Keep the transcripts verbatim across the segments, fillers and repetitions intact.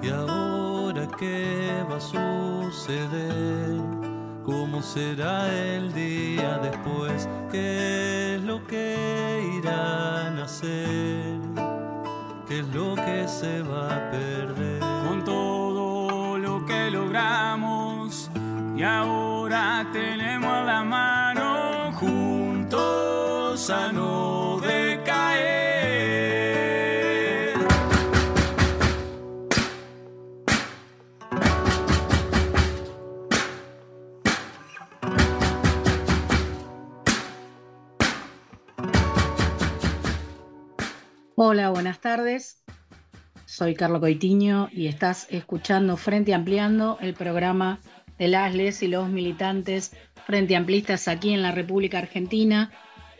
¿Y ahora qué va a suceder? ¿Cómo será el día después? ¿Qué es lo que irán a hacer? ¿Qué es lo que se va a perder? Con todo lo que logramos y ahora tenemos a la mano juntos a no decaer. Hola, buenas tardes. Soy Carlos Coitiño y estás escuchando Frente Ampliando, el programa de las, les y los militantes frente amplistas aquí en la República Argentina.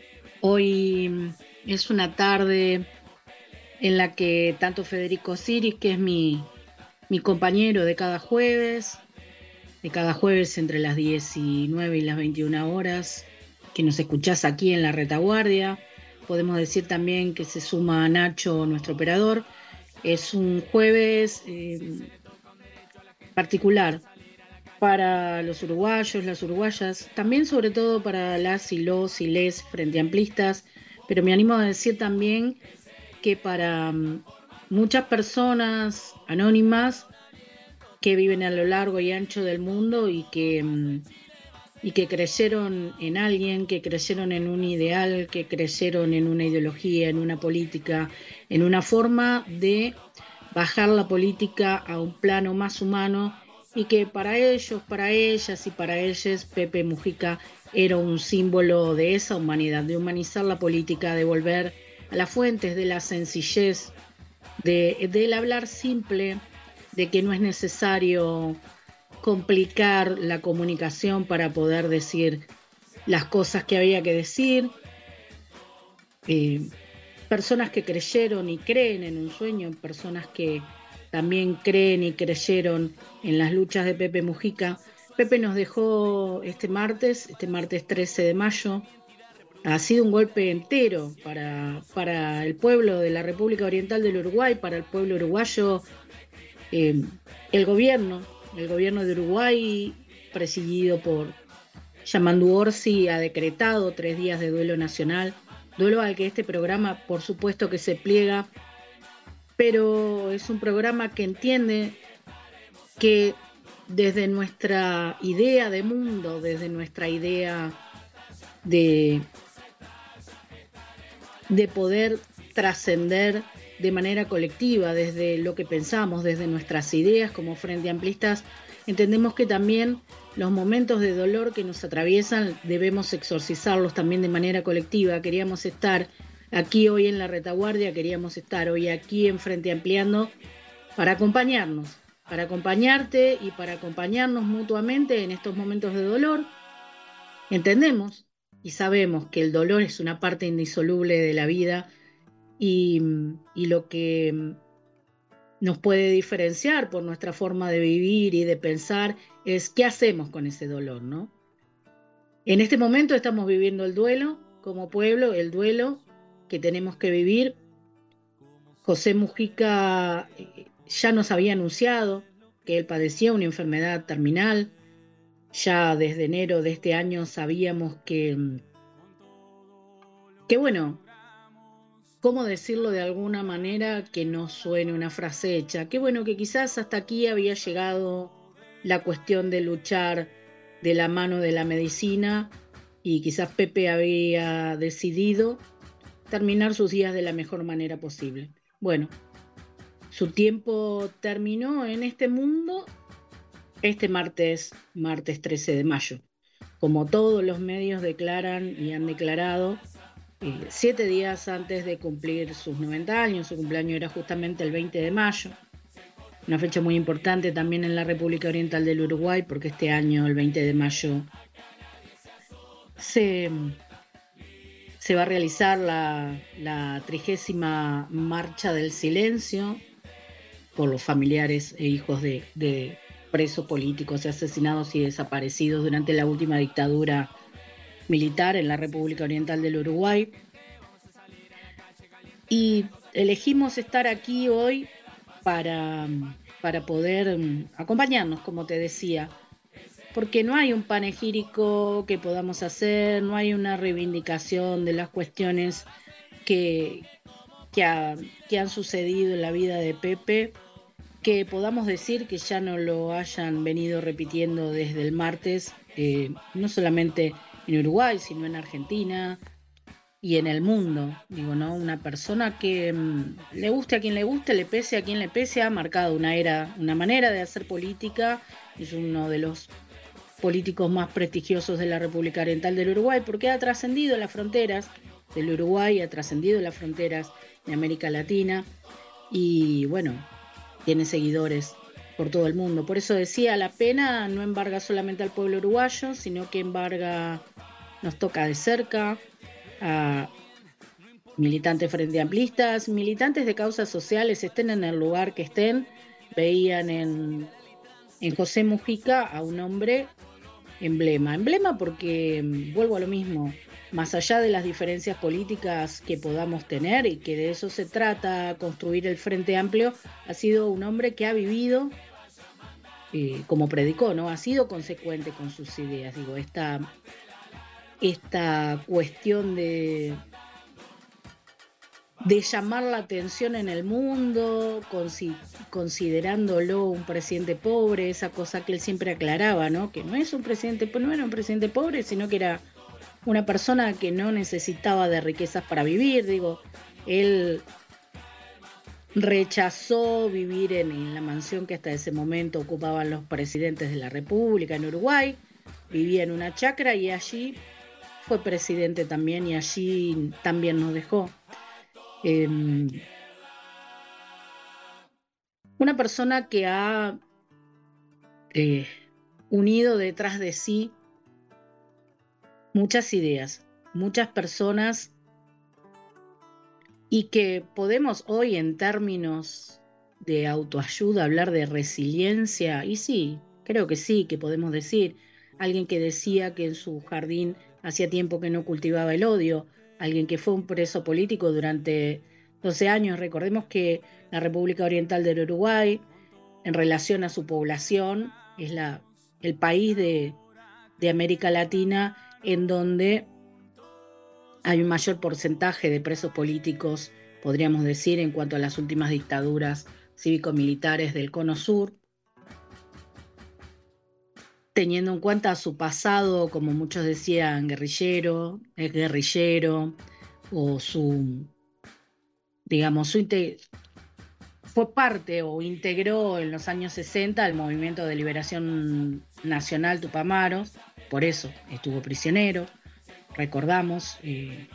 Hoy es una tarde en la que tanto Federico Siris, que es mi, mi compañero de cada jueves, de cada jueves entre las diecinueve y las veintiuna horas, que nos escuchás aquí en la retaguardia. Podemos decir también que se suma Nacho, nuestro operador. Es un jueves eh, particular para los uruguayos, las uruguayas, también sobre todo para las y los y les frente amplistas, pero me animo a decir también que para um, muchas personas anónimas que viven a lo largo y ancho del mundo y que... Um, y que creyeron en alguien, que creyeron en un ideal, que creyeron en una ideología, en una política, en una forma de bajar la política a un plano más humano, y que para ellos, para ellas y para ellos Pepe Mujica era un símbolo de esa humanidad, de humanizar la política, de volver a las fuentes de la sencillez, de, del hablar simple, de que no es necesario complicar la comunicación para poder decir las cosas que había que decir. Eh, personas que creyeron y creen en un sueño, personas que también creen y creyeron en las luchas de Pepe Mujica. Pepe nos dejó este martes, este martes trece de mayo. Ha sido un golpe entero para, para el pueblo de la República Oriental del Uruguay, para el pueblo uruguayo. Eh, el gobierno El gobierno de Uruguay, presidido por Yamandu Orsi, ha decretado tres días de duelo nacional, duelo al que este programa, por supuesto, que se pliega, pero es un programa que entiende que desde nuestra idea de mundo, desde nuestra idea de, de poder trascender de manera colectiva, desde lo que pensamos, desde nuestras ideas como Frente Amplistas, entendemos que también los momentos de dolor que nos atraviesan debemos exorcizarlos también de manera colectiva. Queríamos estar aquí hoy en la retaguardia, queríamos estar hoy aquí en Frente Ampliando para acompañarnos, para acompañarte y para acompañarnos mutuamente en estos momentos de dolor. Entendemos y sabemos que el dolor es una parte indisoluble de la vida. Y, y lo que nos puede diferenciar por nuestra forma de vivir y de pensar es qué hacemos con ese dolor, ¿no? En este momento estamos viviendo el duelo como pueblo, el duelo que tenemos que vivir. José Mujica ya nos había anunciado que él padecía una enfermedad terminal. Ya desde enero de este año sabíamos que, que bueno, ¿cómo decirlo de alguna manera que no suene una frase hecha? Qué bueno que quizás hasta aquí había llegado la cuestión de luchar de la mano de la medicina y quizás Pepe había decidido terminar sus días de la mejor manera posible. Bueno, su tiempo terminó en este mundo este martes, martes trece de mayo. Como todos los medios declaran y han declarado, Eh, siete días antes de cumplir sus noventa años. Su cumpleaños era justamente el veinte de mayo, una fecha muy importante también en la República Oriental del Uruguay, porque este año, el veinte de mayo, se, se va a realizar la, la trigésima Marcha del Silencio por los familiares e hijos de, de presos políticos asesinados y desaparecidos durante la última dictadura militar en la República Oriental del Uruguay. Y elegimos estar aquí hoy para, para poder acompañarnos, como te decía, porque no hay un panegírico que podamos hacer, no hay una reivindicación de las cuestiones que, que, ha, que han sucedido en la vida de Pepe, que podamos decir que ya no lo hayan venido repitiendo desde el martes, eh, no solamente en Uruguay, sino en Argentina y en el mundo. Digo, ¿no? Una persona que mmm, le guste a quien le guste, le pese a quien le pese, ha marcado una era, una manera de hacer política. Es uno de los políticos más prestigiosos de la República Oriental del Uruguay, porque ha trascendido las fronteras del Uruguay, ha trascendido las fronteras de América Latina y bueno, tiene seguidores por todo el mundo. Por eso decía, la pena no embarga solamente al pueblo uruguayo, sino que embarga, nos toca de cerca a militantes frente amplistas, militantes de causas sociales, estén en el lugar que estén. Veían en, en José Mujica a un hombre emblema, emblema porque, vuelvo a lo mismo, más allá de las diferencias políticas que podamos tener, y que de eso se trata, construir el Frente Amplio, ha sido un hombre que ha vivido, eh, como predicó, ¿no? Ha sido consecuente con sus ideas. Digo, esta, esta cuestión de, de llamar la atención en el mundo, consi- considerándolo un presidente pobre, esa cosa que él siempre aclaraba, ¿no? Que no es un presidente, no era un presidente pobre, sino que era una persona que no necesitaba de riquezas para vivir. Digo, él rechazó vivir en, en la mansión que hasta ese momento ocupaban los presidentes de la República en Uruguay, vivía en una chacra y allí fue presidente también, y allí también nos dejó. Eh, una persona que ha eh, unido detrás de sí muchas ideas, muchas personas, y que podemos hoy en términos de autoayuda hablar de resiliencia, y sí, creo que sí, que podemos decir. Alguien que decía que en su jardín hacía tiempo que no cultivaba el odio, alguien que fue un preso político durante doce años. Recordemos que la República Oriental del Uruguay, en relación a su población, es la, el país de, de América Latina en donde hay un mayor porcentaje de presos políticos, podríamos decir, en cuanto a las últimas dictaduras cívico-militares del Cono Sur, teniendo en cuenta su pasado, como muchos decían, guerrillero, es guerrillero, o su, digamos, su inte- fue parte o integró en los años sesenta el Movimiento de Liberación Nacional Tupamaros, por eso estuvo prisionero. Recordamos, eh,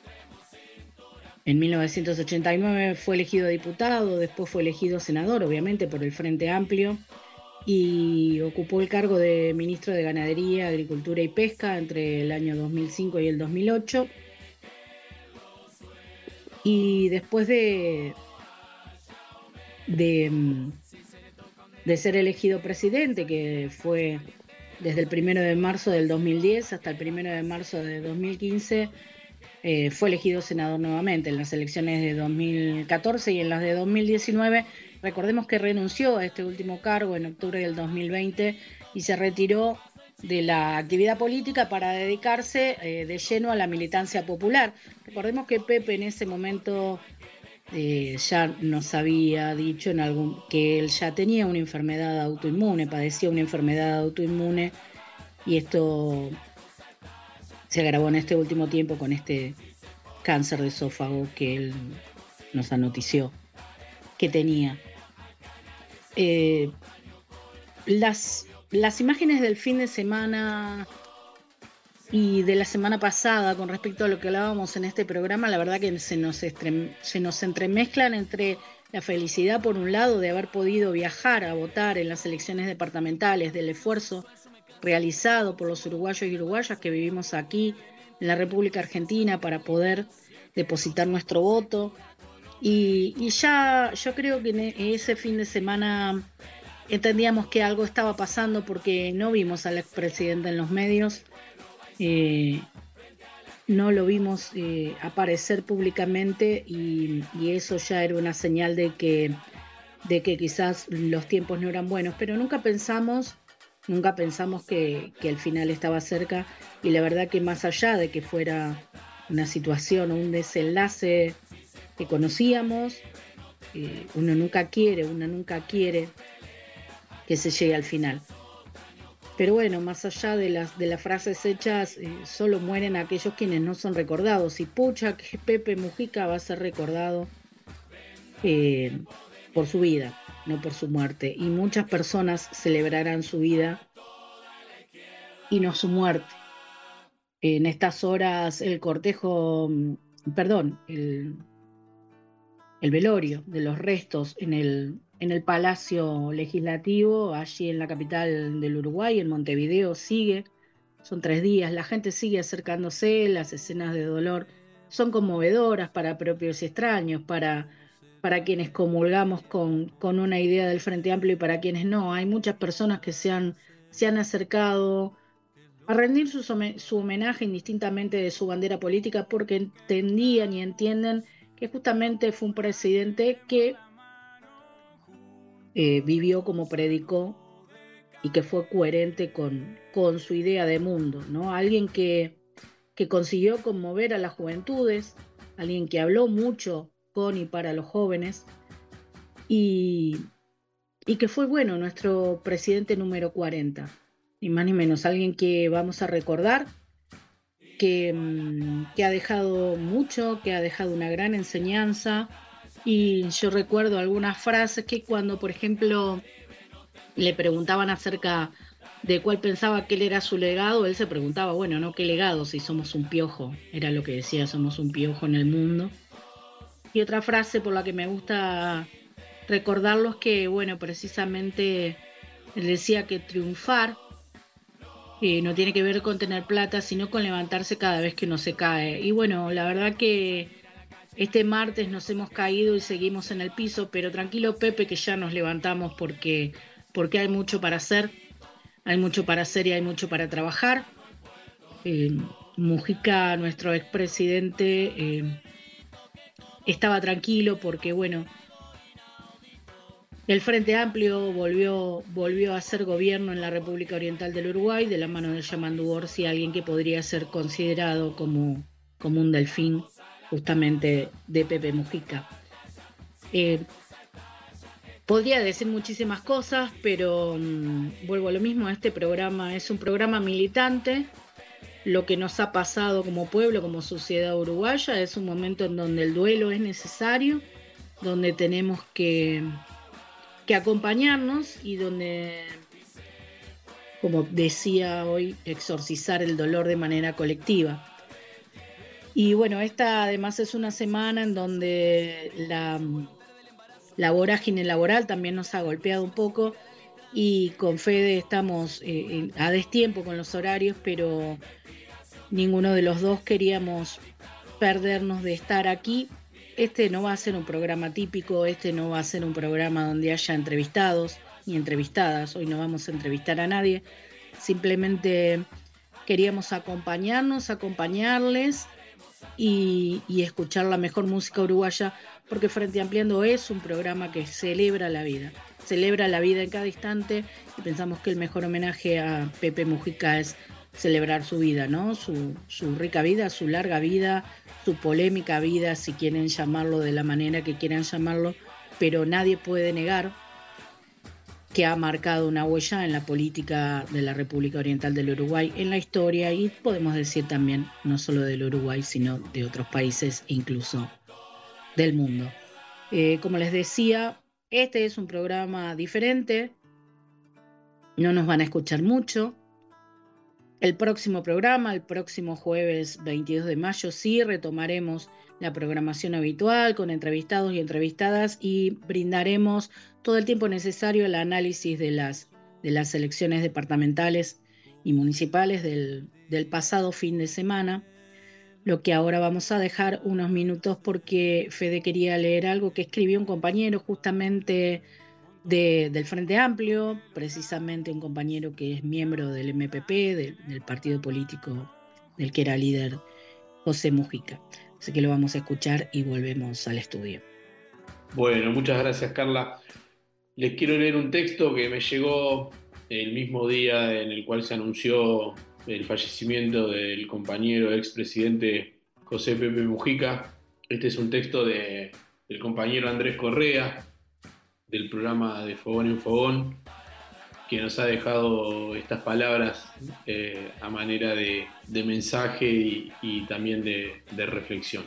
en mil novecientos ochenta y nueve fue elegido diputado, después fue elegido senador, obviamente por el Frente Amplio, y ocupó el cargo de ministro de Ganadería, Agricultura y Pesca entre el año dos mil cinco y el dos mil ocho. Y después de, de, de ser elegido presidente, que fue desde el primero de marzo del dos mil diez hasta el primero de marzo de dos mil quince, eh, fue elegido senador nuevamente en las elecciones de dos mil catorce y en las de dos mil diecinueve. Recordemos que renunció a este último cargo en octubre del dos mil veinte y se retiró de la actividad política para dedicarse eh, de lleno a la militancia popular. Recordemos que Pepe en ese momento eh, ya nos había dicho en algún, que él ya tenía una enfermedad autoinmune, padecía una enfermedad autoinmune, y esto se agravó en este último tiempo con este cáncer de esófago que él nos anotició que tenía. Eh, las, las imágenes del fin de semana y de la semana pasada con respecto a lo que hablábamos en este programa, la verdad que se nos, estrem, se nos entremezclan entre la felicidad, por un lado, de haber podido viajar a votar en las elecciones departamentales, del esfuerzo realizado por los uruguayos y uruguayas que vivimos aquí en la República Argentina para poder depositar nuestro voto. Y, y ya yo creo que en ese fin de semana entendíamos que algo estaba pasando, porque no vimos al expresidente en los medios, eh, no lo vimos eh, aparecer públicamente, y, y eso ya era una señal de que de que quizás los tiempos no eran buenos, pero nunca pensamos, nunca pensamos que, que el final estaba cerca, y la verdad que más allá de que fuera una situación o un desenlace que conocíamos, eh, uno nunca quiere, uno nunca quiere que se llegue al final. Pero bueno, más allá de las, de las frases hechas, eh, solo mueren aquellos quienes no son recordados. Y pucha, que Pepe Mujica va a ser recordado eh, por su vida, no por su muerte. Y muchas personas celebrarán su vida y no su muerte. En estas horas el cortejo, perdón, el, el velorio de los restos en el, en el Palacio Legislativo, allí en la capital del Uruguay, en Montevideo, sigue. Son tres días, la gente sigue acercándose, las escenas de dolor son conmovedoras para propios y extraños, para, para quienes comulgamos con, con una idea del Frente Amplio y para quienes no. Hay muchas personas que se han, se han acercado a rendir su, su homenaje indistintamente de su bandera política, porque entendían y entienden que justamente fue un presidente que eh, vivió como predicó y que fue coherente con, con su idea de mundo, ¿no? Alguien que, que consiguió conmover a las juventudes, alguien que habló mucho con y para los jóvenes, y, y que fue, bueno, nuestro presidente número cuarenta. Ni más ni menos, alguien que vamos a recordar, que, que ha dejado mucho, que ha dejado una gran enseñanza. Y yo recuerdo algunas frases que cuando, por ejemplo, le preguntaban acerca de cuál pensaba que él era su legado, él se preguntaba, bueno, ¿no? ¿Qué legado si somos un piojo? Era lo que decía, somos un piojo en el mundo. Y otra frase por la que me gusta recordarlo es que, bueno, precisamente él decía que triunfar Eh, no tiene que ver con tener plata, sino con levantarse cada vez que uno se cae. Y bueno, la verdad que este martes nos hemos caído y seguimos en el piso, pero tranquilo, Pepe, que ya nos levantamos porque, porque hay mucho para hacer, hay mucho para hacer y hay mucho para trabajar. Eh, Mujica, nuestro expresidente, eh, estaba tranquilo porque, bueno, el Frente Amplio volvió, volvió a ser gobierno en la República Oriental del Uruguay de la mano de Yamandu Orsi, alguien que podría ser considerado como, como un delfín justamente de Pepe Mujica. Eh, podría decir muchísimas cosas, pero um, vuelvo a lo mismo, este programa es un programa militante. Lo que nos ha pasado como pueblo, como sociedad uruguaya, es un momento en donde el duelo es necesario, donde tenemos que... que acompañarnos y donde, como decía hoy, exorcizar el dolor de manera colectiva. Y bueno, esta además es una semana en donde la, la vorágine laboral también nos ha golpeado un poco, y con Fede estamos eh, a destiempo con los horarios, pero ninguno de los dos queríamos perdernos de estar aquí. Este no va a ser un programa típico, este no va a ser un programa donde haya entrevistados ni entrevistadas. Hoy no vamos a entrevistar a nadie, simplemente queríamos acompañarnos, acompañarles y, y escuchar la mejor música uruguaya, porque Frente Ampliando es un programa que celebra la vida, celebra la vida en cada instante, y pensamos que el mejor homenaje a Pepe Mujica es celebrar su vida, ¿no? Su, su rica vida, su larga vida, su polémica vida, si quieren llamarlo de la manera que quieran llamarlo, pero nadie puede negar que ha marcado una huella en la política de la República Oriental del Uruguay, en la historia, y podemos decir también no solo del Uruguay, sino de otros países, incluso del mundo. Eh, como les decía, este es un programa diferente, no nos van a escuchar mucho. El próximo programa, el próximo jueves veintidós de mayo, sí retomaremos la programación habitual con entrevistados y entrevistadas, y brindaremos todo el tiempo necesario al análisis de las, de las elecciones departamentales y municipales del, del pasado fin de semana. Lo que ahora vamos a dejar unos minutos porque Fede quería leer algo que escribió un compañero justamente De, del Frente Amplio, precisamente un compañero que es miembro del M P P, de, del partido político del que era líder José Mujica. Así que lo vamos a escuchar y volvemos al estudio. Bueno, muchas gracias, Carla. Les quiero leer un texto que me llegó el mismo día en el cual se anunció el fallecimiento del compañero expresidente José Pepe Mujica. Este es un texto de, del compañero Andrés Correa, del programa de Fogón en Fogón, que nos ha dejado estas palabras eh, a manera de, de mensaje y, y también de, de reflexión.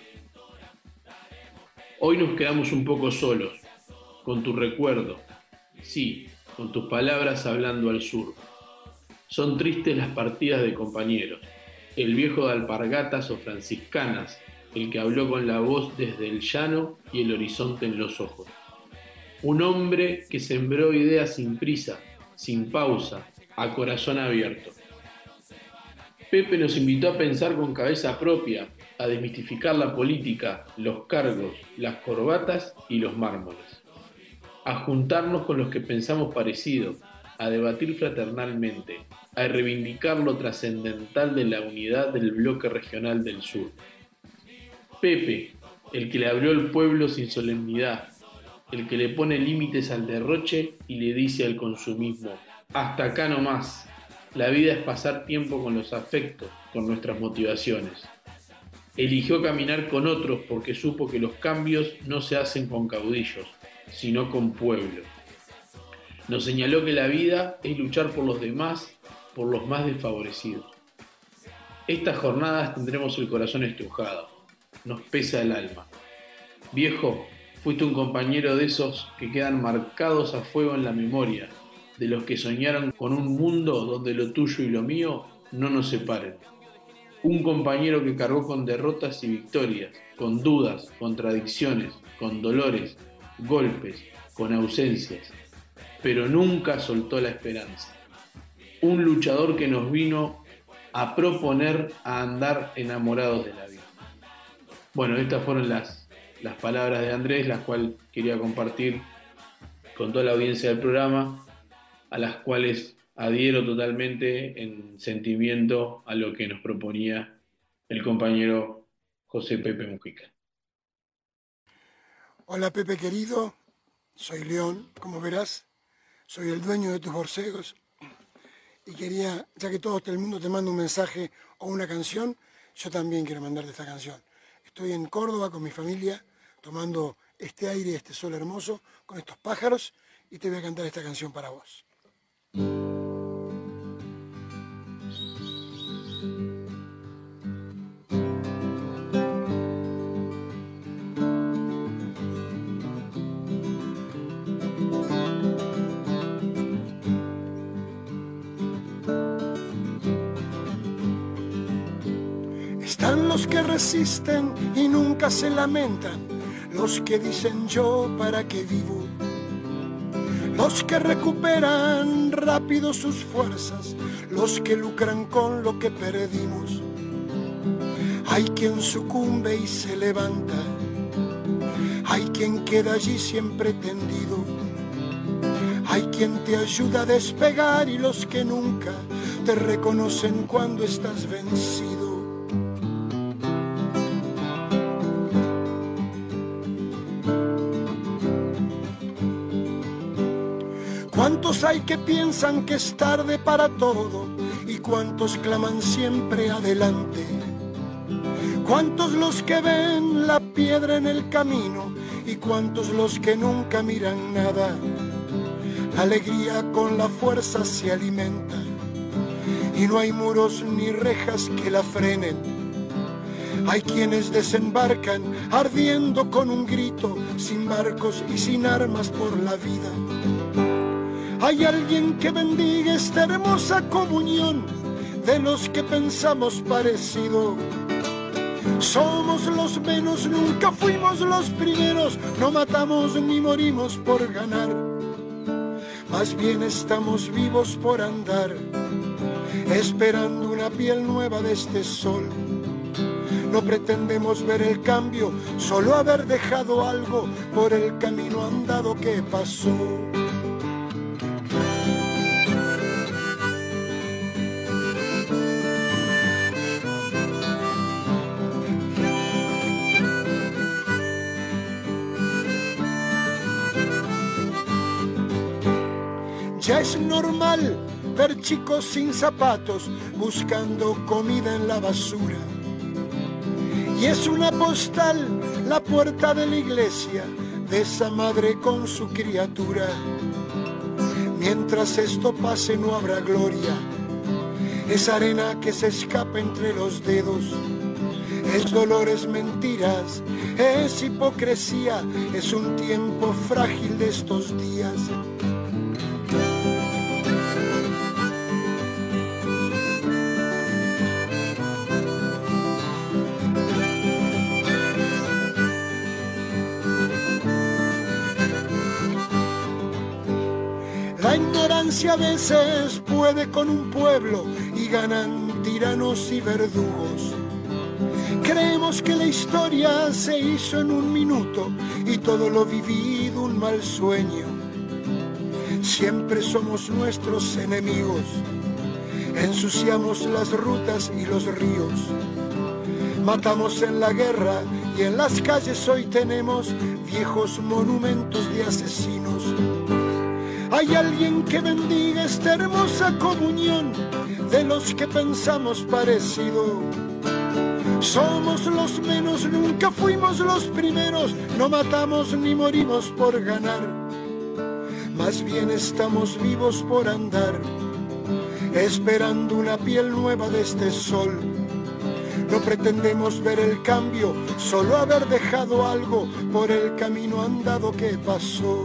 Hoy nos quedamos un poco solos, con tu recuerdo, sí, con tus palabras hablando al sur. Son tristes las partidas de compañeros, el viejo de alpargatas o franciscanas, el que habló con la voz desde el llano y el horizonte en los ojos. Un hombre que sembró ideas sin prisa, sin pausa, a corazón abierto. Pepe nos invitó a pensar con cabeza propia, a desmistificar la política, los cargos, las corbatas y los mármoles. A juntarnos con los que pensamos parecido, a debatir fraternalmente, a reivindicar lo trascendental de la unidad del bloque regional del sur. Pepe, el que le abrió al pueblo sin solemnidad, el que le pone límites al derroche y le dice al consumismo: hasta acá no más. La vida es pasar tiempo con los afectos, con nuestras motivaciones. Eligió caminar con otros porque supo que los cambios no se hacen con caudillos, sino con pueblo. Nos señaló que la vida es luchar por los demás, por los más desfavorecidos. Estas jornadas tendremos el corazón estrujado, nos pesa el alma. Viejo, fuiste un compañero de esos que quedan marcados a fuego en la memoria, de los que soñaron con un mundo donde lo tuyo y lo mío no nos separen. Un compañero que cargó con derrotas y victorias, con dudas, contradicciones, con dolores, golpes, con ausencias, pero nunca soltó la esperanza. Un luchador que nos vino a proponer a andar enamorados de la vida. Bueno, estas fueron las, las palabras de Andrés, las cuales quería compartir con toda la audiencia del programa, a las cuales adhiero totalmente en sentimiento a lo que nos proponía el compañero José Pepe Mujica. Hola Pepe querido, soy León, como verás, soy el dueño de tus borcegos y quería, ya que todo el mundo te manda un mensaje o una canción, yo también quiero mandarte esta canción. Estoy en Córdoba con mi familia, tomando este aire, este sol hermoso, con estos pájaros, y te voy a cantar esta canción para vos. Están los que resisten y nunca se lamentan, los que dicen yo para qué vivo, los que recuperan rápido sus fuerzas, los que lucran con lo que perdimos. Hay quien sucumbe y se levanta, hay quien queda allí siempre tendido, hay quien te ayuda a despegar y los que nunca te reconocen cuando estás vencido. ¿Cuántos hay que piensan que es tarde para todo? ¿Y cuántos claman siempre adelante? ¿Cuántos los que ven la piedra en el camino? ¿Y cuántos los que nunca miran nada? La alegría con la fuerza se alimenta y no hay muros ni rejas que la frenen. Hay quienes desembarcan ardiendo con un grito, sin barcos y sin armas por la vida. Hay alguien que bendiga esta hermosa comunión de los que pensamos parecido. Somos los menos, nunca fuimos los primeros, no matamos ni morimos por ganar. Más bien estamos vivos por andar, esperando una piel nueva de este sol. No pretendemos ver el cambio, solo haber dejado algo por el camino andado que pasó. Ya es normal ver chicos sin zapatos buscando comida en la basura. Y es una postal la puerta de la iglesia de esa madre con su criatura. Mientras esto pase no habrá gloria, es arena que se escapa entre los dedos. Es dolor, es mentiras, es hipocresía, es un tiempo frágil de estos días. La ignorancia a veces puede con un pueblo y ganan tiranos y verdugos. Creemos que la historia se hizo en un minuto y todo lo vivido un mal sueño. Siempre somos nuestros enemigos, ensuciamos las rutas y los ríos. Matamos en la guerra y en las calles hoy tenemos viejos monumentos de asesinos. Hay alguien que bendiga esta hermosa comunión de los que pensamos parecido. Somos los menos, nunca fuimos los primeros, no matamos ni morimos por ganar. Más bien estamos vivos por andar, esperando una piel nueva de este sol. No pretendemos ver el cambio, solo haber dejado algo por el camino andado que pasó.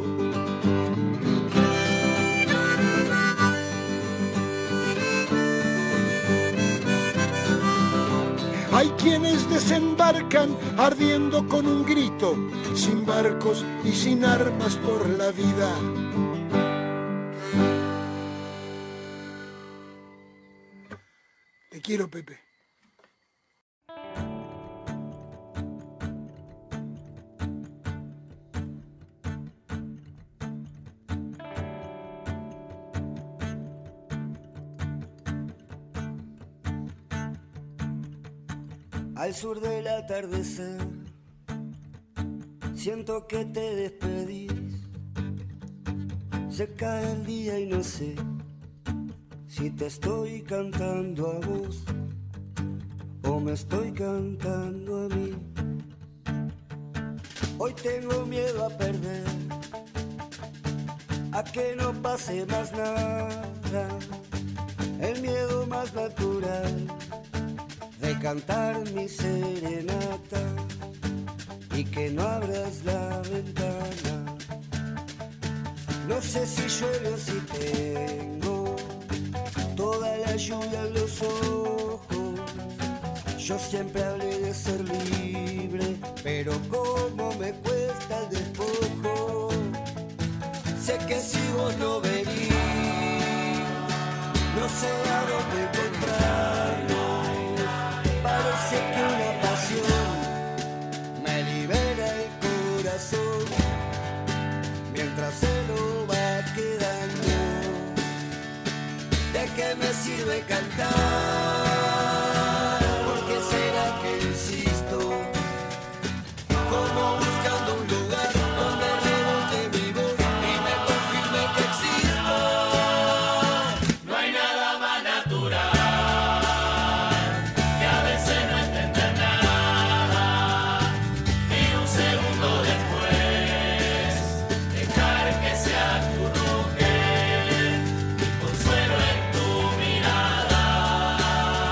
Hay quienes desembarcan ardiendo con un grito, sin barcos y sin armas por la vida. Te quiero, Pepe. Al sur del atardecer, siento que te despedís. Se cae el día y no sé si te estoy cantando a vos o me estoy cantando a mí. Hoy tengo miedo a perder, a que no pase más nada, el miedo más natural de cantar mi serenata y que no abras la ventana. No sé si llueve o si tengo toda la lluvia en los ojos. Yo siempre hablé de ser libre, pero cómo me cuesta el despojo. Sé que si vos no venís, no sé a dónde encontrarnos. Parece que una pasión me libera el corazón mientras se lo va quedando. ¿De qué me sirve cantar? ¿Por qué será que insisto? Como buscando un lugar donde rebote mi voz y me confirme que existo. No hay nada más natural que a veces no entender nada y un segundo después dejar que se acurruque mi consuelo en tu mirada.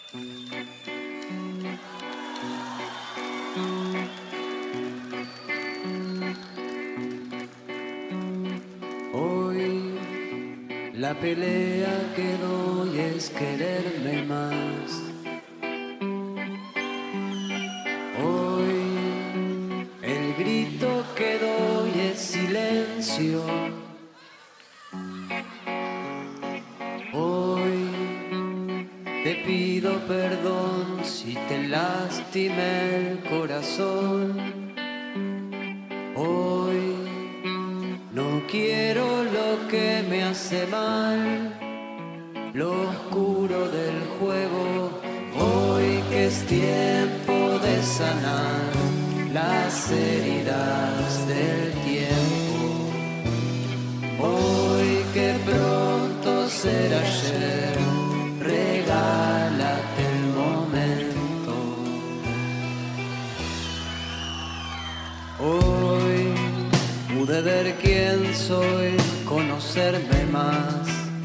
Hoy la pelea que doy es quererme más. Hoy el grito que doy es silencio. Hoy te pido perdón si te lastimé el corazón. Hoy no quiero lo que me hace mal, lo oscuro del juego. Hoy que es tiempo de sanar las heridas del tiempo. Hoy que pronto será ayer, regálate el momento. Hoy pude ver quién soy, conocerme más.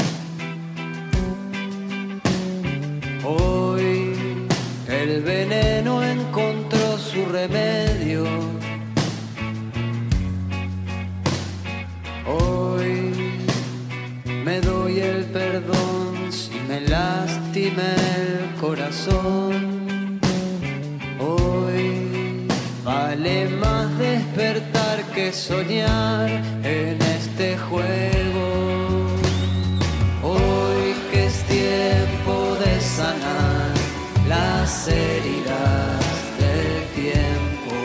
Hoy el veneno encontró su remedio. Hoy me doy el perdón si me lastimé el corazón. Hoy vale más despertar que soñar en este juego. Hoy que es tiempo de sanar las heridas del tiempo.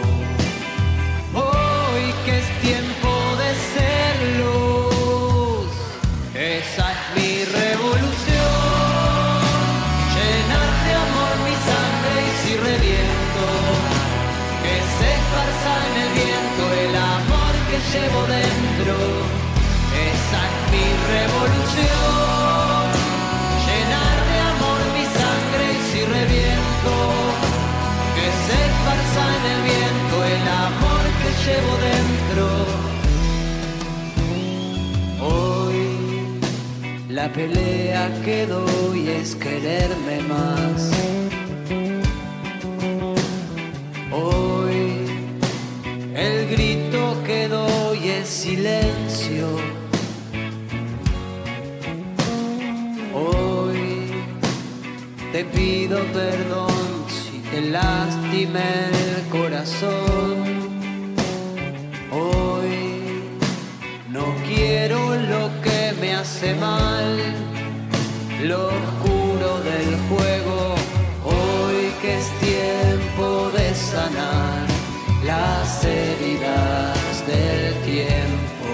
Hoy que es tiempo de ser luz, esa es mi revolución. Llenar de amor mi sangre y si reviento, que se esparza en el viento el amor que llevo dentro. Esa es mi revolución. Llenar de amor mi sangre y si reviento, que se esparza en el viento el amor que llevo dentro. Hoy la pelea que doy es quererme más. Hoy el grito que doy es silencio. Hoy te pido perdón si te lastimé el corazón. Hoy no quiero lo que me hace mal, lo oscuro del juego. Hoy que es tiempo de sanar las heridas del tiempo.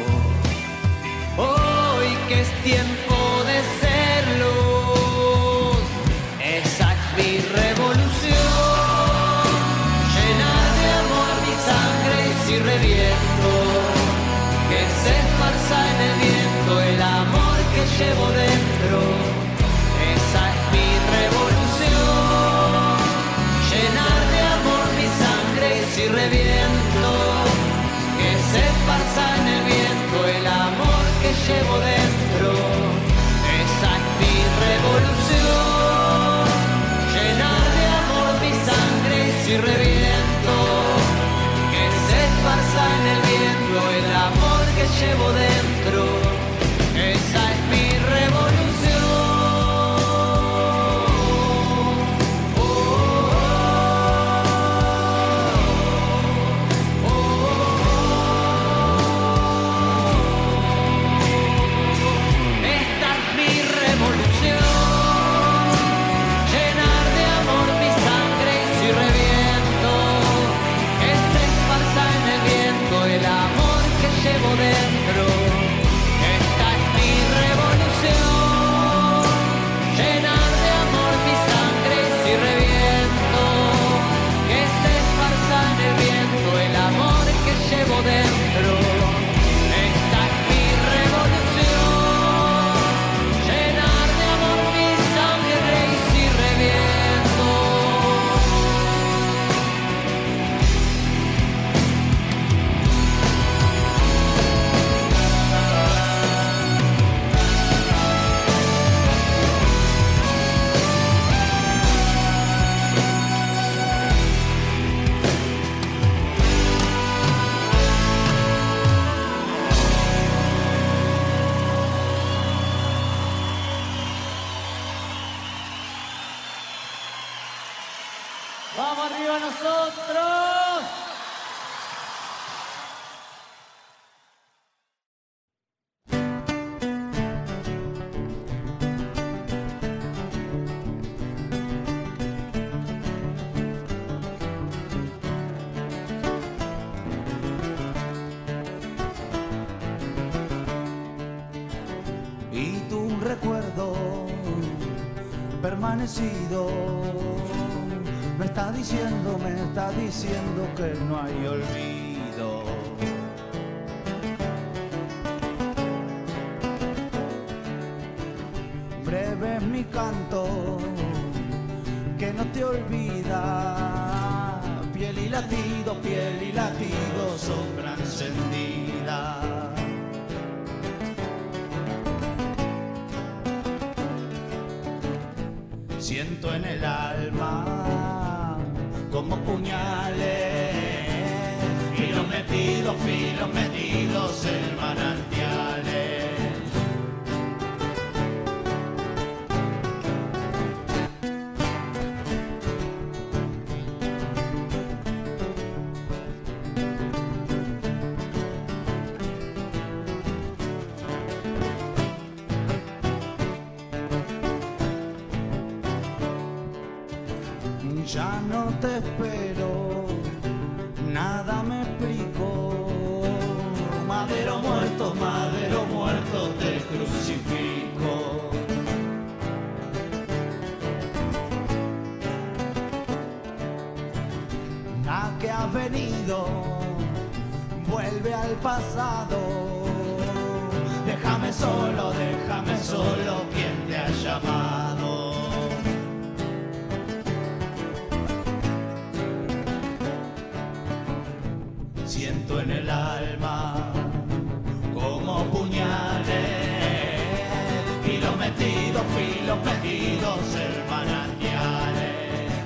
Hoy que es tiempo de ser luz, esa es mi revolución. Llenar de amor mi sangre y si reviento, que se esparza en el viento el amor que llevo dentro. Esa es mi revolución. Llenar de amor mi sangre y si reviento, que se esparza en el viento el amor que llevo dentro. Esa es mi revolución. Llenar de amor mi sangre y si reviento, que se esparza en el viento el amor que llevo dentro. Esa es mi revolución. ¡Vamos arriba nosotros! Y tu recuerdo permanecido me está diciendo, me está diciendo que no hay olvido. Breve es mi canto que no te olvida, piel y latido, piel y latido, sombra encendida. Siento en el alma como puñales, filos metidos, filos metidos en manantiales. Ya no te espero, nada me explico. Madero muerto, madero muerto, te crucifico. Na que has venido, vuelve al pasado. Déjame solo, déjame solo, quien te ha llamado. Siento en el alma como puñales, filos metidos, filos metidos en manantiales.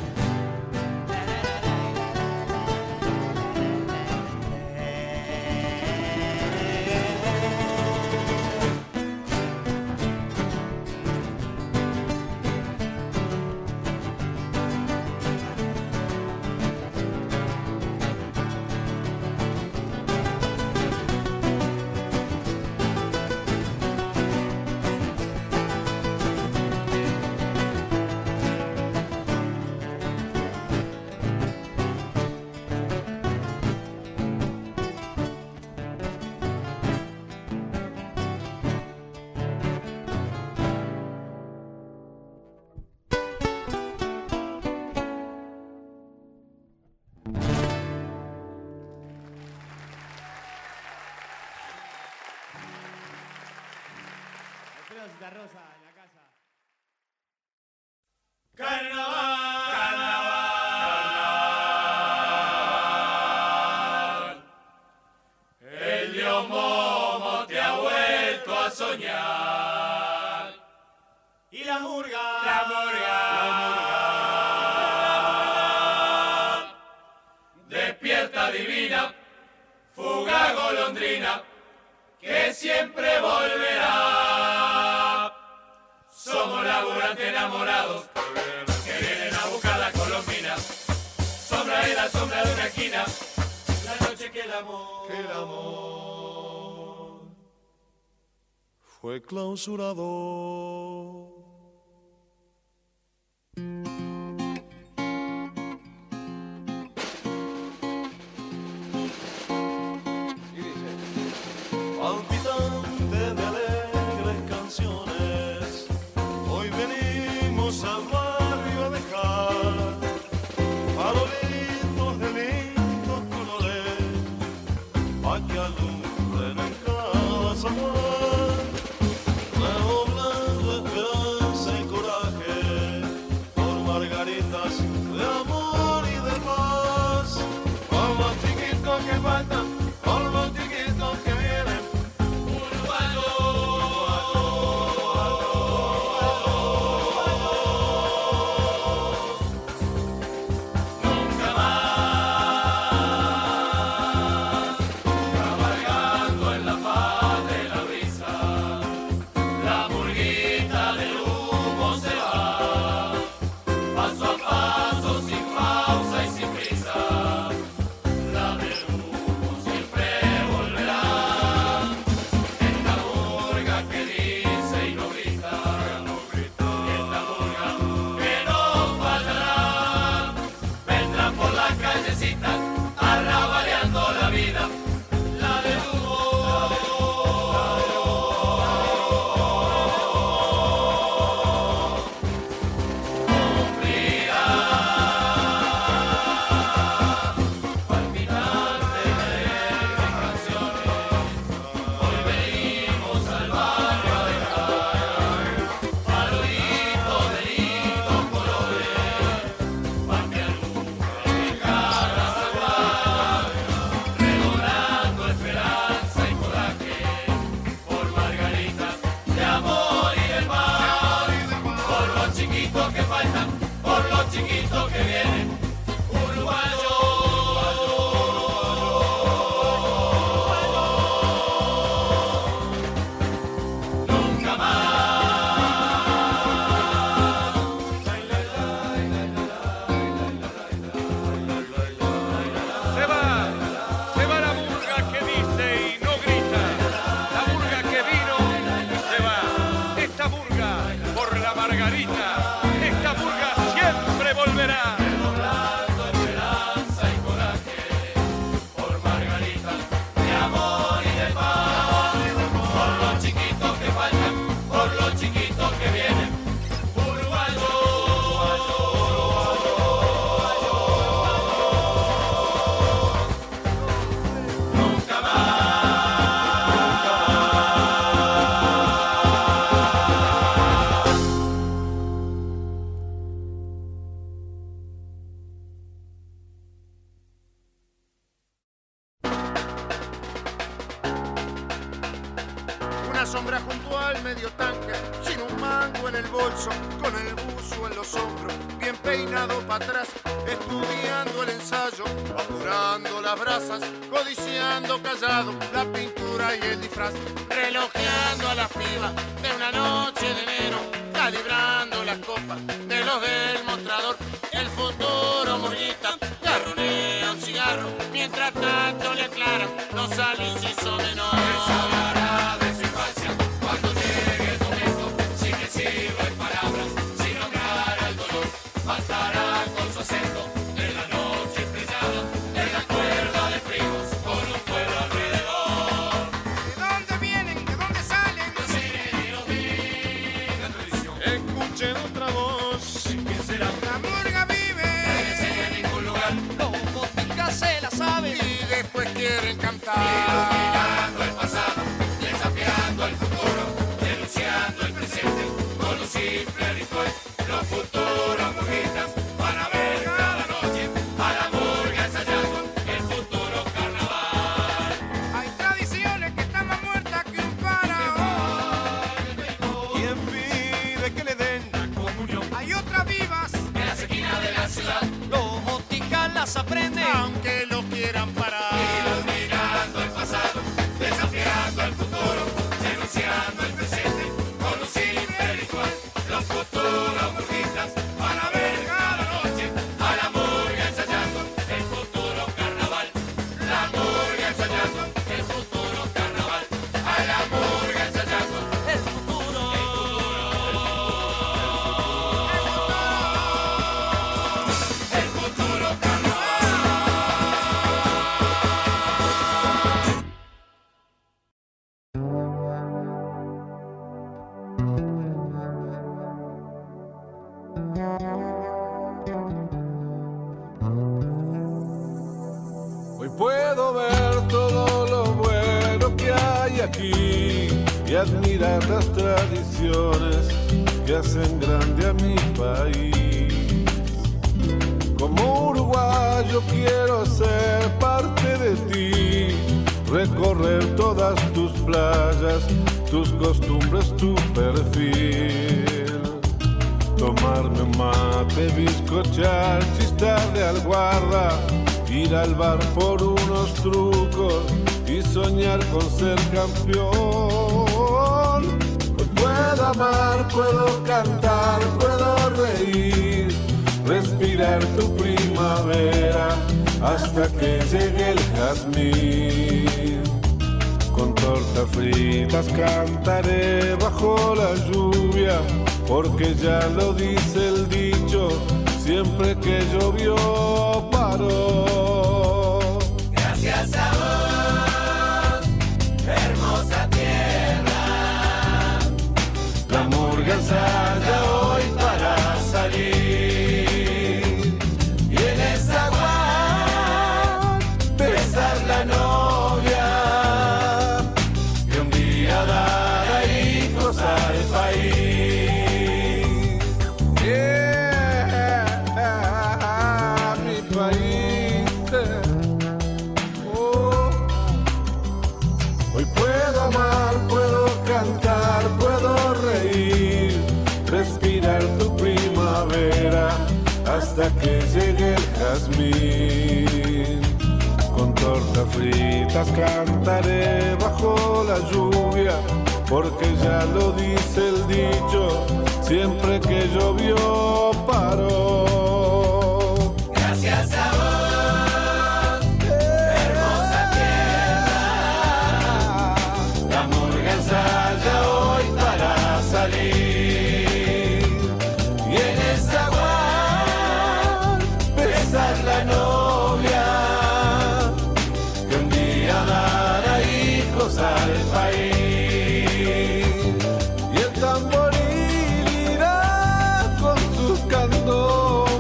Rosa en la casa. Carnaval, carnaval, el dios Momo te ha vuelto a soñar. Y la murga, la murga, la murga, despierta divina, fuga golondrina, que siempre volverá. Somos laburantes enamorados que vienen a buscar la colombina. Sombra en la sombra de una esquina, la noche que el amor, que el amor fue clausurado. Palpitante de alegres canciones, hoy venimos al barrio a dejar farolitos de lindos colores, pa' que alumbren en cada zaguán, redoblando esperanza y coraje, por margaritas de amor y de paz, por los chiquitos que faltan, por los chiquitos que vienen. Paso a paso sin sombra junto al medio tanque, sin un mango en el bolso, con el buzo en los hombros, bien peinado para atrás, estudiando el ensayo, apurando las brasas, codiciando callado la pintura y el disfraz, relojeando a las pibas de una noche de enero, calibrando las copas de los del mostrador, el futuro murguita, garronea un cigarro, mientras tanto le aclaran, no salís si son menor. Hablará de su infancia cuando llegue el momento, sin decirlo en palabras, sin nombrar al dolor, faltará con su acento en la noche estrellada, en la cuerda de primos con un pueblo alrededor. ¿De dónde vienen? ¿De dónde salen? Los cineros viven tradición. Escuchen otra voz. ¿Quién será? La murga vive. Nadie enseña en ningún lugar. Los boticas se la saben. Y después quieren cantar. Iluminando el pasado, desafiando el futuro, denunciando el presente, con un simple ritual. Los futuros murguitas van a ver cada noche a la murga ensayando el futuro carnaval. Hay tradiciones que están más muertas que un faraón. ¿Quién pide que le den La comunión Hay otras vivas, en la esquina de la ciudad, Los boticas las aprenden. aunque lo quieran parar. iluminando el pasado, desafiando el futuro, denunciando el presente, con un simple ritual. Los futuros murguitas van a ver cada noche a la murga ensayando el futuro carnaval. La murga ensayando el futuro carnaval. A la murga ensayando El futuro. el futuro carnaval. Hoy puedo ver todo lo bueno que hay aquí y admirar las tradiciones que hacen grande a mi país. Como uruguayo quiero ser parte de ti, recorrer todas tus playas, tus costumbres, tu perfil. Tomarme un mate, bizcochar, chistarle al guarda, ir al bar por unos trucos y soñar con ser campeón. Hoy puedo amar, puedo cantar, puedo reír, respirar tu primavera hasta que llegue el jazmín. Con tortas fritas cantaré bajo la lluvia, porque ya lo dice el dicho, siempre que llovió paró. Gracias a vos, hermosa tierra. La murga ensaya hoy para salir, y en esa agua besar la novia, que un día dará hijos al país. Yeah, mi país. Oh. Hoy puedo amar, puedo cantar, puedo reír, respirar tu primavera hasta que llegue el jazmín. Con tortas fritas cantaré bajo la lluvia, porque ya lo dice el dicho, siempre que llovió paró. Gracias a vos, hermosa tierra. La murga ensaya hoy para salir, y en esa agua besar la novia, que un día dará hijos al país. Y el tamboril irá con sus candombas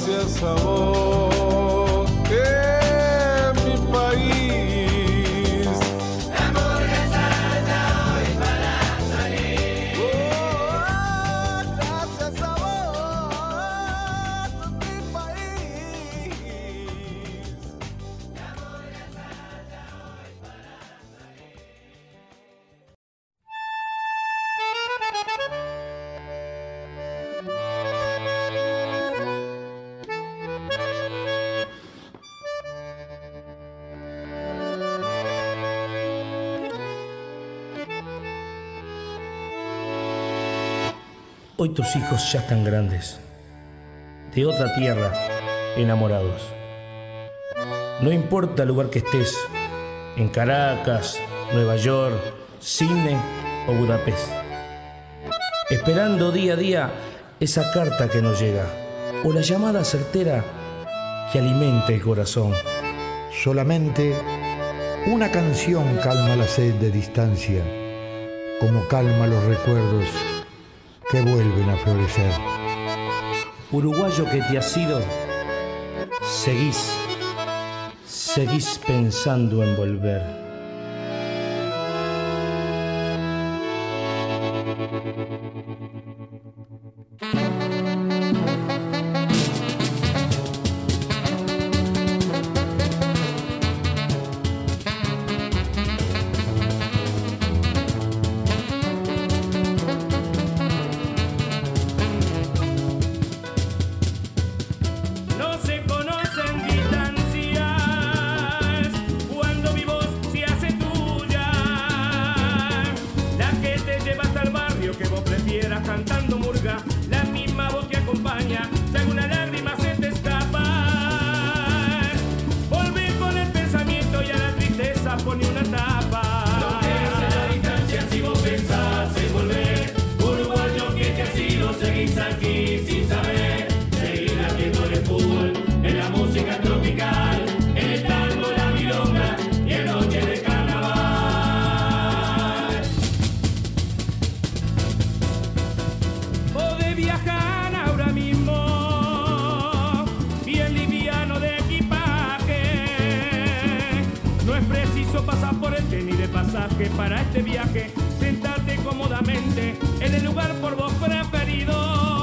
gracias a vos, que mi país. La hamburguesa hoy para salir. Oh, gracias a vos, mi país. La hamburguesa hoy para salir. Hoy tus hijos ya están grandes, de otra tierra, enamorados. No importa el lugar que estés, en Caracas, Nueva York, Sydney o Budapest, esperando día a día esa carta que nos llega, o la llamada certera que alimenta el corazón. Solamente una canción calma la sed de distancia, como calma los recuerdos que vuelven a florecer. Uruguayo que te has ido, seguís, seguís pensando en volver. No se conocen distancias cuando mi voz se hace tuya, la que te lleva hasta el barrio que vos prefieras cantando murga, la misma voz que acompaña si alguna lágrima se te escapa. Volvé con el pensamiento y a la tristeza pone una tapa. Lo que hace la distancia si vos pensás en volver, uruguayo que te has ido, seguís aquí sin saber. Seguir latiendo en el fútbol, en la música tropical, en el tango, la milonga y en noche de carnaval. Podés viajar ahora mismo, bien liviano de equipaje. No es preciso pasaporte ni de pasaje para este viaje. Sentate cómodamente en el lugar por vos preferido.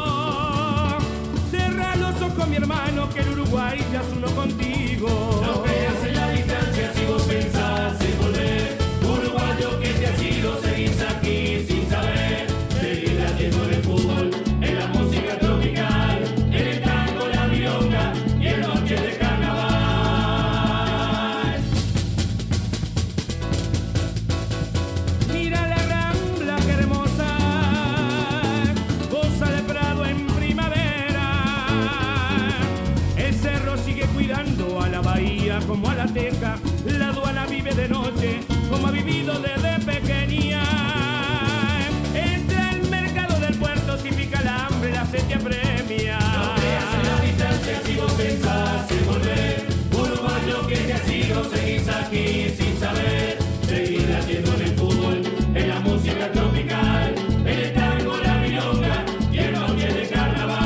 Cerrá los ojos, mi hermano, que el Uruguay ya es uno contigo. No veas en la distancia si vos pensás en volver, uruguayo que te has ido, seguís aquí sin saber. Seguir latiendo en el fútbol, en la música tropical, en el tango, la milonga y en noches de carnaval. Mira la Rambla, qué hermosa, goza de Prado en primavera. El cerro sigue cuidando a la bahía como a la teja. La aduana vive de noche como ha vivido desde pequeña. Entre el mercado del puerto si pica el hambre, la sed te apremia. No veas en la distancia si vos pensás en volver, uruguayo que te has ido, seguís aquí sin saber. Seguir latiendo en el fútbol, en la música tropical, en el tango, la milonga y en noches de carnaval.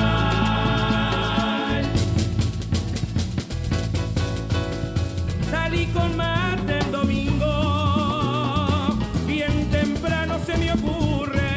Salí con mate el domingo, bien temprano se me ocurre,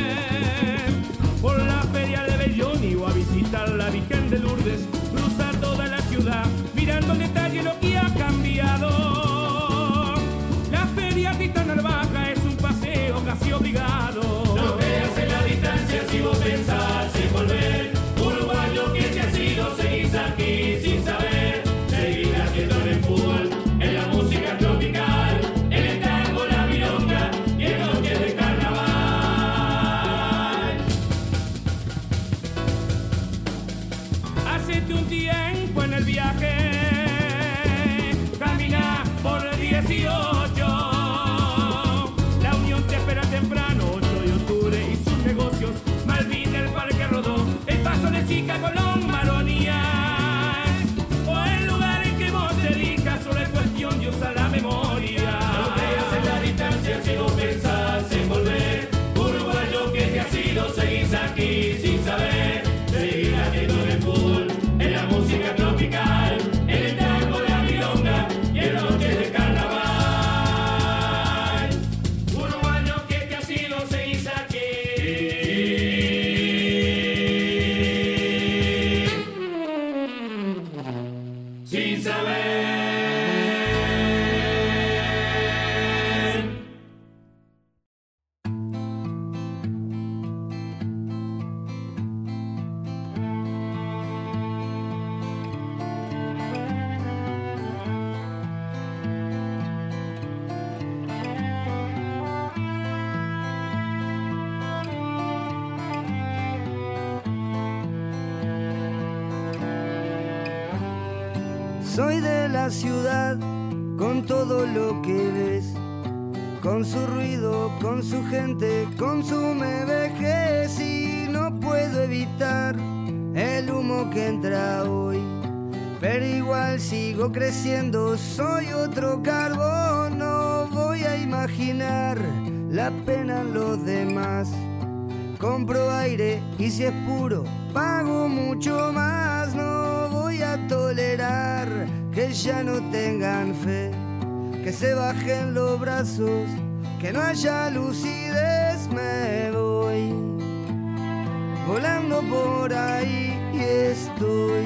por la feria de Belloni o a visitar la Virgen de Lourdes, cruzar toda la ciudad, mirando en detalle lo que ha cambiado. La feria Tita Narvaja es un paseo casi obligado. No veas en la distancia si vos pensás en volver, uruguayo que te has ido, seguís aquí sin saber. Seguir latiendo en el fútbol, en la música tropical, en el tango, la milonga y en noches de carnaval. Hacete un tiempo en el viaje, camina por el dieciocho. La Unión te espera temprano, ocho de octubre y sus negocios. Malvina, el Parque Rodó, el Paso de Chica, Colón, Maronías. O el lugar en que vos elijas, solo es cuestión de usar la memoria. No veas en la distancia si vos pensás en volver, uruguayo que te has ido, seguís aquí sin saber. Seguir latiendo en el fútbol, en la música Soy de la ciudad con todo lo que ves, con su ruido, con su gente, con su me vejez, y no puedo evitar el humo que entra hoy. Pero igual sigo creciendo, soy otro carbón, no voy a imaginar la pena en los demás. Compro aire y si es puro, pago mucho más. No voy a tolerar que ya no tengan fe, que se bajen los brazos, que no haya lucidez. Me voy volando por ahí y estoy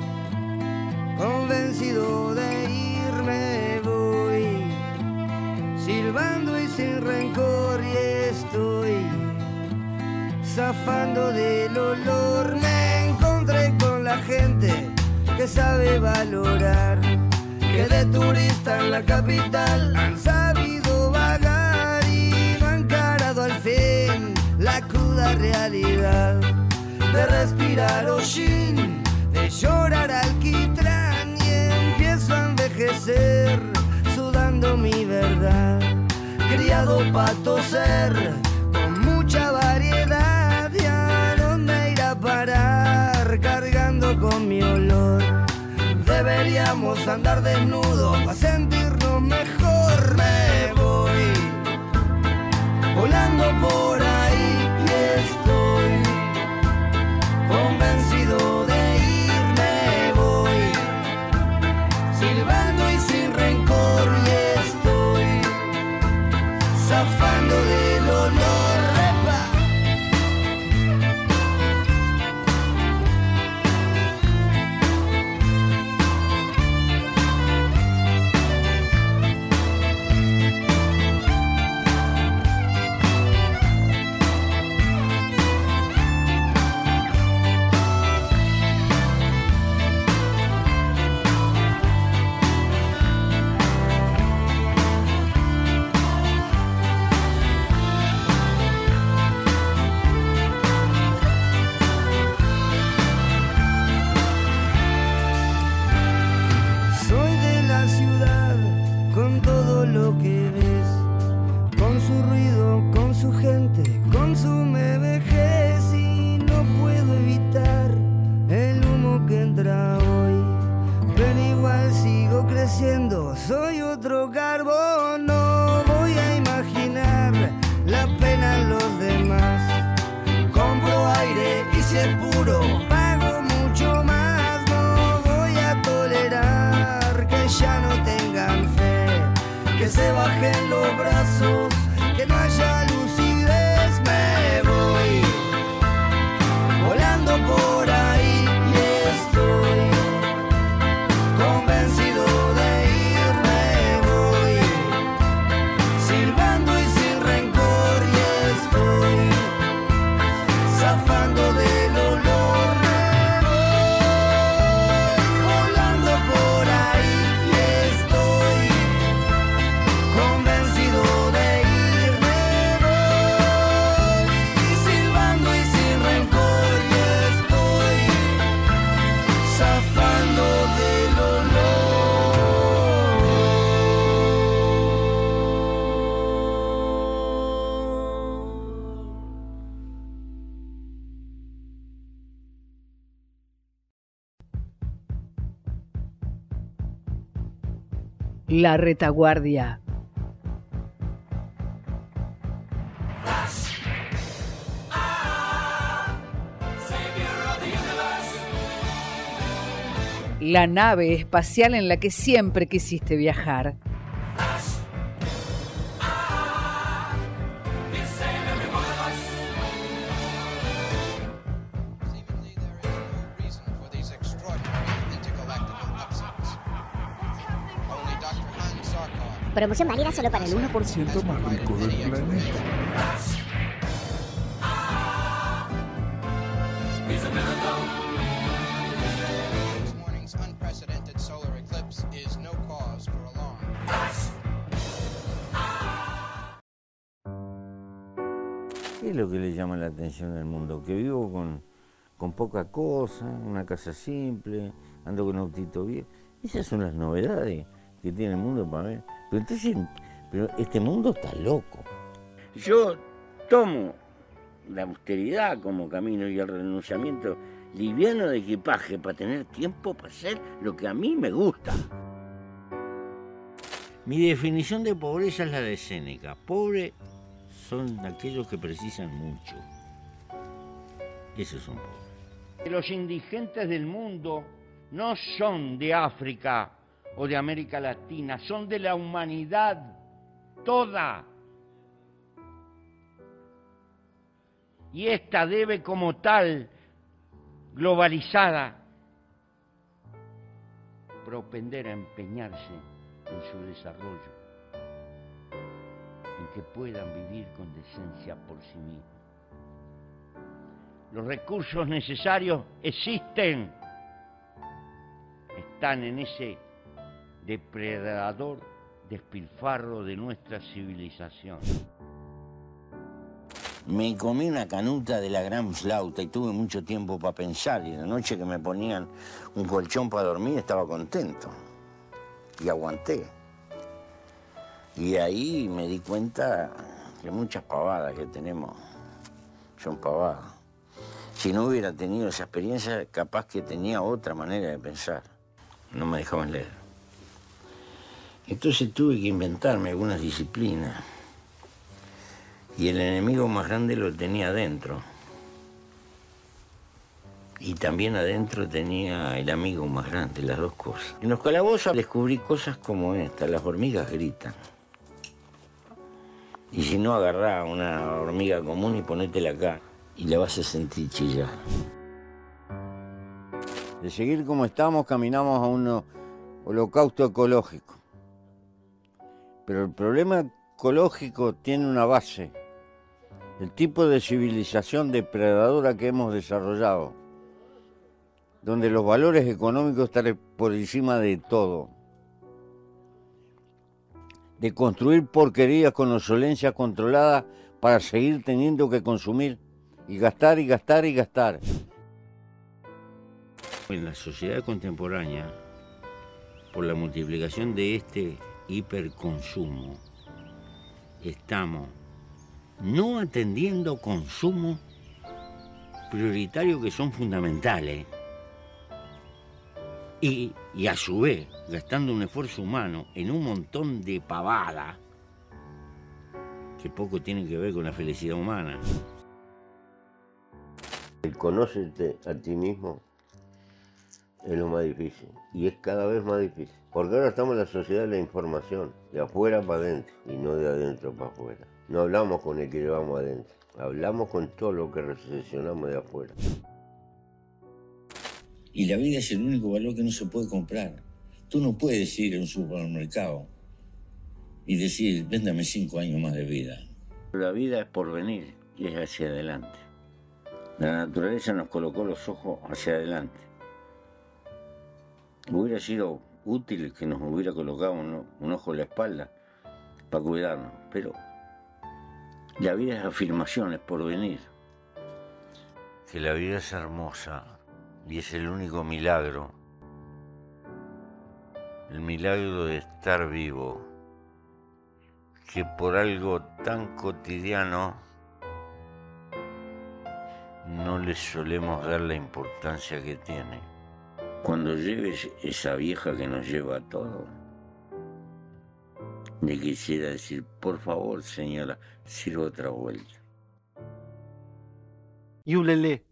convencido de irme. Voy silbando y sin rencor y estoy zafando del olor. Me encontré con la gente que sabe valorar, que de turista en la capital han sabido vagar y no han encarado al fin la cruda realidad de respirar hollín, de llorar alquitrán, y empiezo a envejecer sudando mi verdad, criado pa' toser con mucha variedad. ¿Y a dónde ir a parar cargando con mi olor? Deberíamos andar desnudos para sentirnos mejor. Me voy volando por ahí y estoy convencido de irme. Voy silbando y sin rencor y estoy zafando del olor. Soy otro carbón, no voy a imaginar la pena en los demás. Compro aire y si es puro, pago mucho más. No voy a tolerar que ya no tengan fe, que se bajen los brazos, que no haya lucidez. Me voy volando por ahí y estoy convencido de La Retaguardia. La nave espacial en la que siempre quisiste viajar. Promoción válida solo para el uno por ciento más rico del planeta. ¿Qué es lo que le llama la atención al mundo? Que vivo con, con poca cosa, una casa simple, ando con un autito bien. Esas son las novedades que tiene el mundo para ver. Pero entonces, pero este mundo está loco. Yo tomo la austeridad como camino y el renunciamiento liviano de equipaje para tener tiempo para hacer lo que a mí me gusta. Mi definición de pobreza es la de Séneca. Pobre son aquellos que precisan mucho. Esos son pobres. Los indigentes del mundo no son de África o de América Latina, son de la humanidad toda. Y esta debe como tal, globalizada, propender a empeñarse en su desarrollo, en que puedan vivir con decencia por sí mismos. Los recursos necesarios existen, están en ese depredador despilfarro de nuestra civilización. Me comí una canuta de la gran flauta y tuve mucho tiempo para pensar, y la noche que me ponían un colchón para dormir estaba contento y aguanté. Y ahí me di cuenta que muchas pavadas que tenemos son pavadas. Si no hubiera tenido esa experiencia, capaz que tenía otra manera de pensar. No me dejaban leer. Entonces tuve que inventarme algunas disciplinas. Y el enemigo más grande lo tenía adentro. Y también adentro tenía el amigo más grande, las dos cosas. En los calabozos descubrí cosas como esta, las hormigas gritan. Y si no, agarrá una hormiga común y ponétela acá y la vas a sentir chillar. De seguir como estamos, caminamos a un holocausto ecológico. Pero el problema ecológico tiene una base. El tipo de civilización depredadora que hemos desarrollado, donde los valores económicos están por encima de todo. De construir porquerías con obsolencia controlada para seguir teniendo que consumir y gastar y gastar y gastar. En la sociedad contemporánea, por la multiplicación de este hiperconsumo, estamos no atendiendo consumos prioritarios que son fundamentales y, y a su vez gastando un esfuerzo humano en un montón de pavadas que poco tienen que ver con la felicidad humana. El conócete a ti mismo es lo más difícil y es cada vez más difícil. Porque ahora estamos en la sociedad de la información, de afuera para adentro y no de adentro para afuera. No hablamos con el que llevamos adentro, hablamos con todo lo que recepcionamos de afuera. Y la vida es el único valor que no se puede comprar. Tú no puedes ir a un supermercado y decir, véndame cinco años más de vida. La vida es por venir y es hacia adelante. La naturaleza nos colocó los ojos hacia adelante. Hubiera sido útil que nos hubiera colocado un, un ojo en la espalda para cuidarnos, pero la vida es afirmación, es por venir. Que la vida es hermosa y es el único milagro, el milagro de estar vivo, que por algo tan cotidiano no le solemos dar la importancia que tiene. Cuando llegues esa vieja que nos lleva a todo, le quisiera decir, por favor, señora, sirva otra vuelta. Yulele.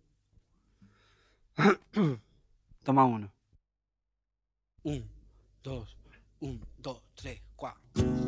Toma uno. Un, dos, un, dos, tres, cuatro.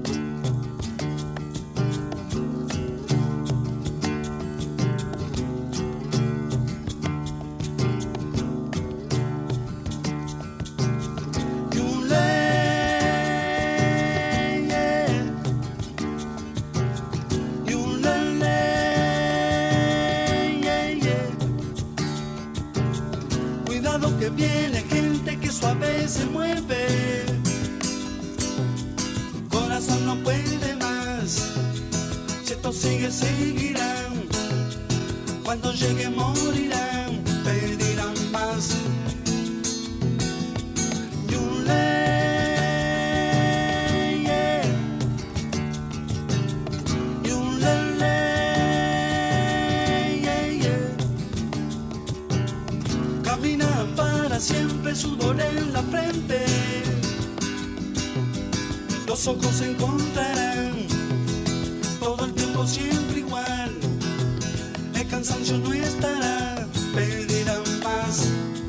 Que viene gente que suave se mueve, corazón no puede más, si esto sigue seguirán, cuando llegue morirán, pedirán más. Y un sudor en la frente. Los ojos se encontrarán todo el tiempo siempre igual. El cansancio no estará, pedirán más.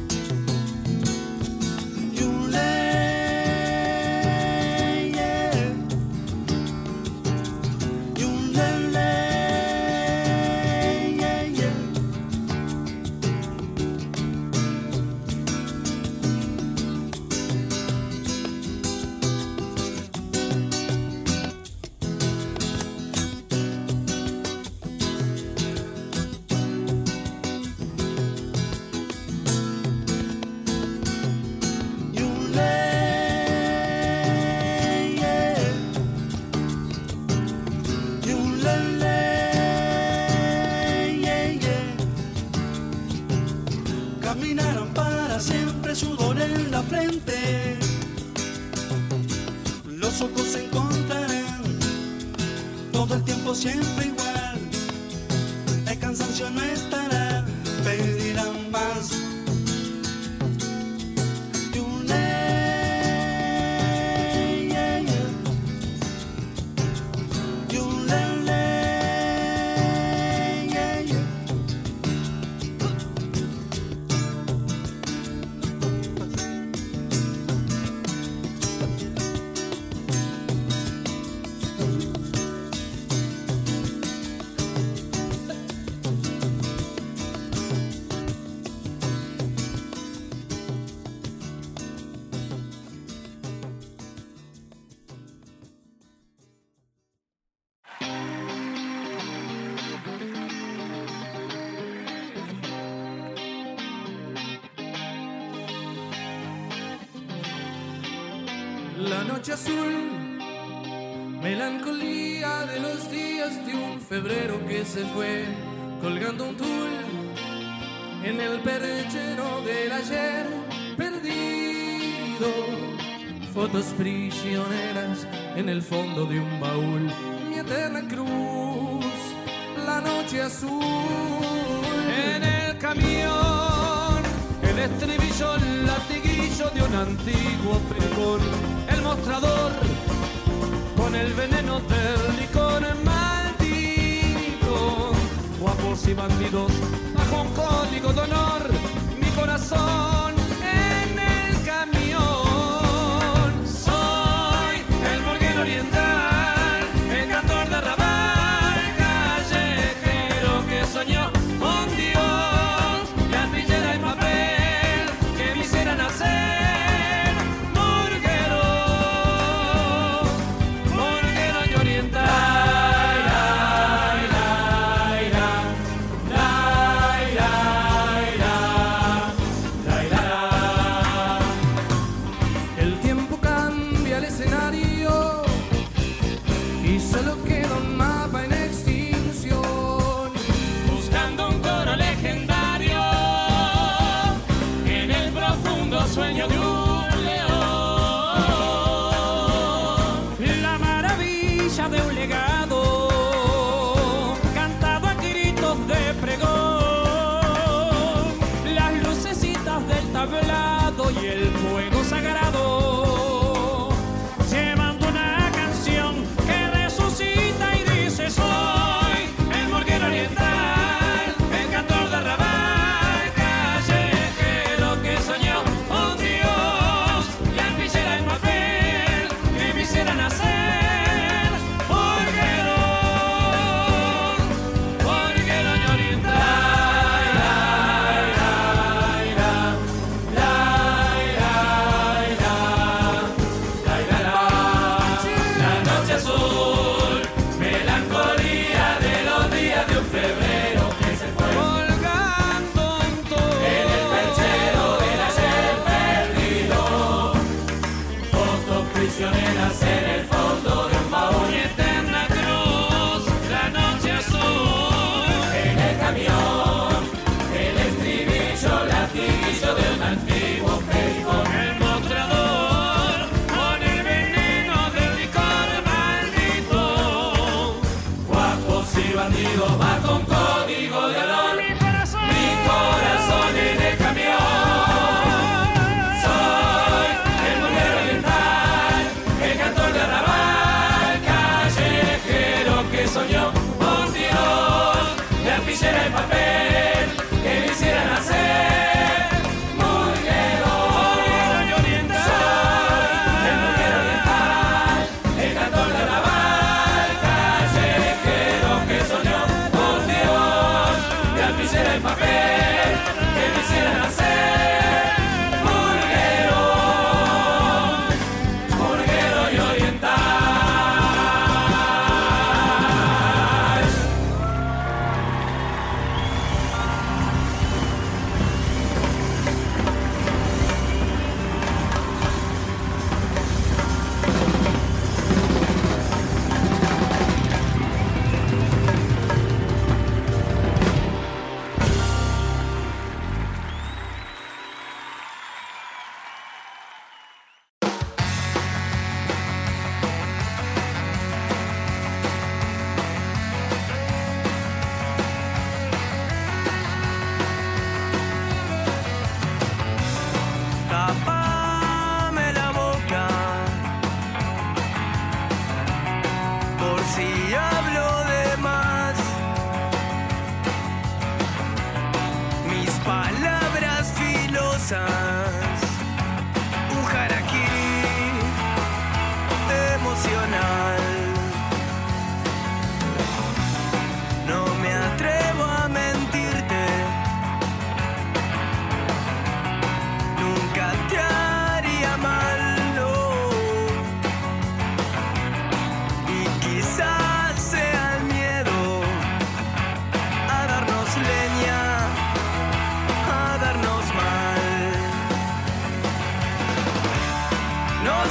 Siempre igual, el cansancio no estará, pedirán más. Y un ley, yeah, yeah. Y un ley, yeah, yeah. La noche azul, melancolía de los días de un febrero que se fue, colgando un tul en el perchero del ayer perdido. Fotos prisioneras en el fondo de un baúl, mi eterna cruz, la noche azul. En el camión, el estribillo, el latiguillo de un antiguo pregón, el mostrador con el veneno del licor maldito, guapos y bandidos bajo un código de honor, mi corazón en el camión. Soy el burguero oriental, el cantor de arrabal, callejero que soñó con Dios, la arpillera y papel que me hicieran hacer. La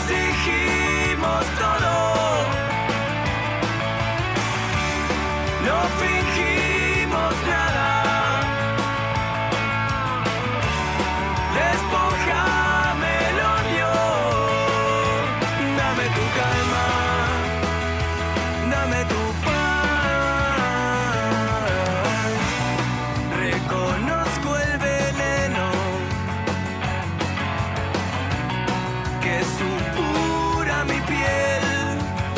nos dijimos todo, no fingimos nada. Despójame el odio, dame tu calma, dame tu paz. Reconozco el veneno que supura mi piel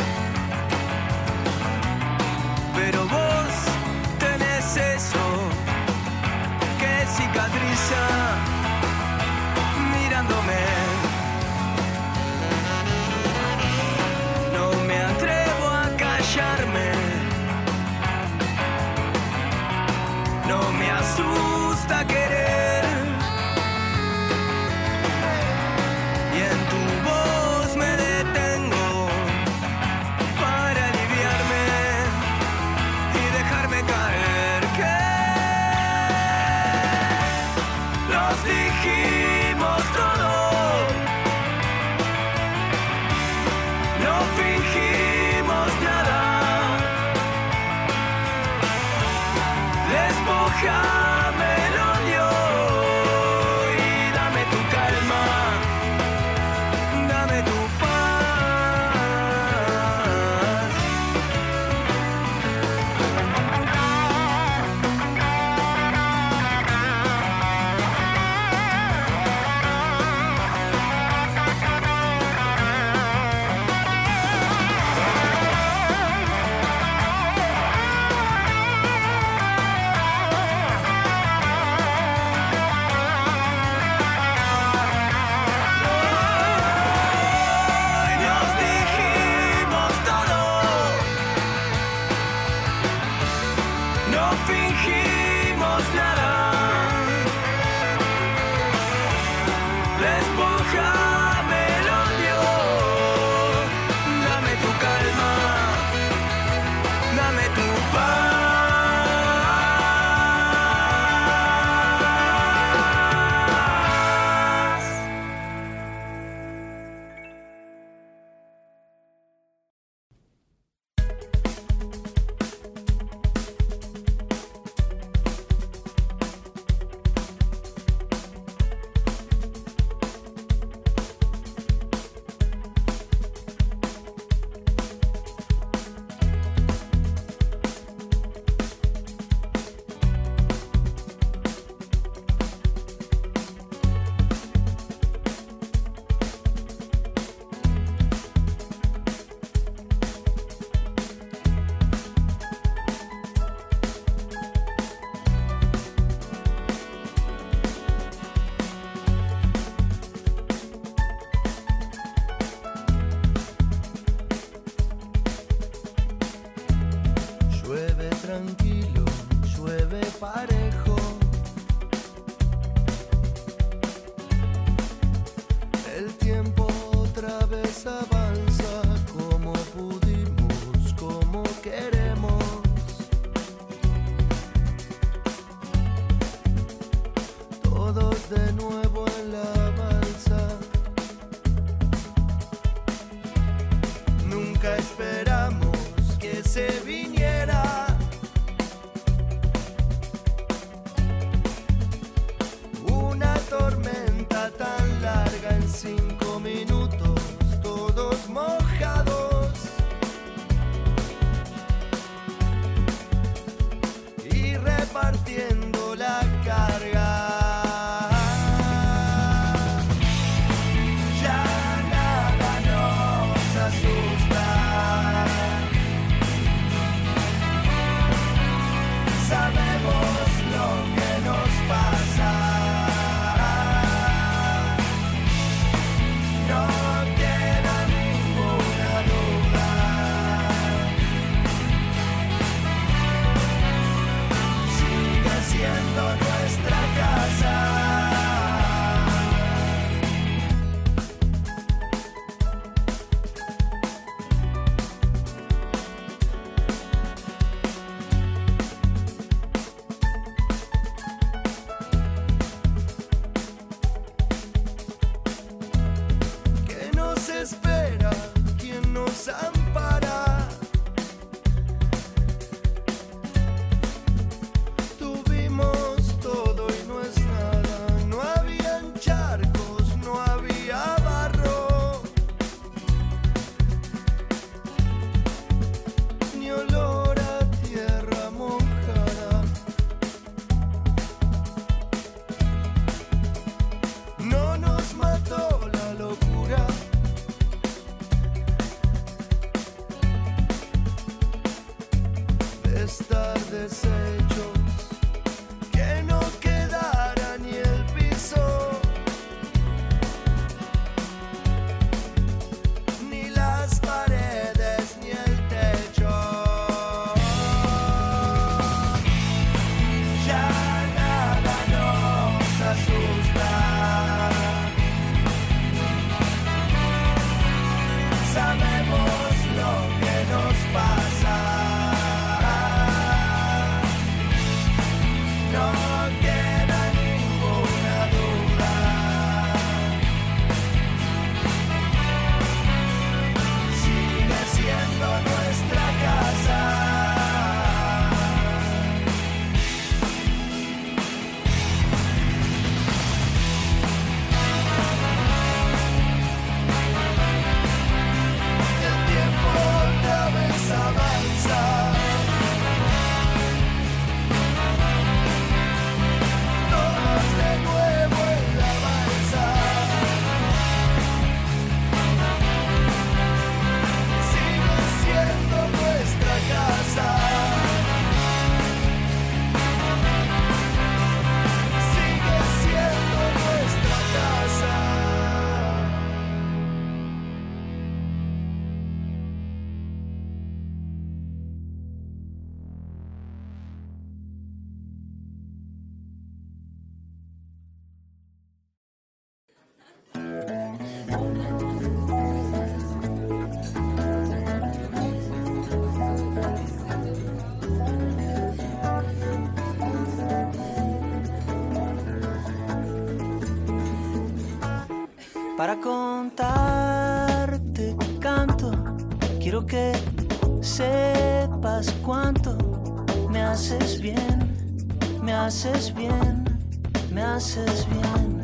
para contarte canto. Quiero que sepas cuánto me haces bien, me haces bien, me haces bien.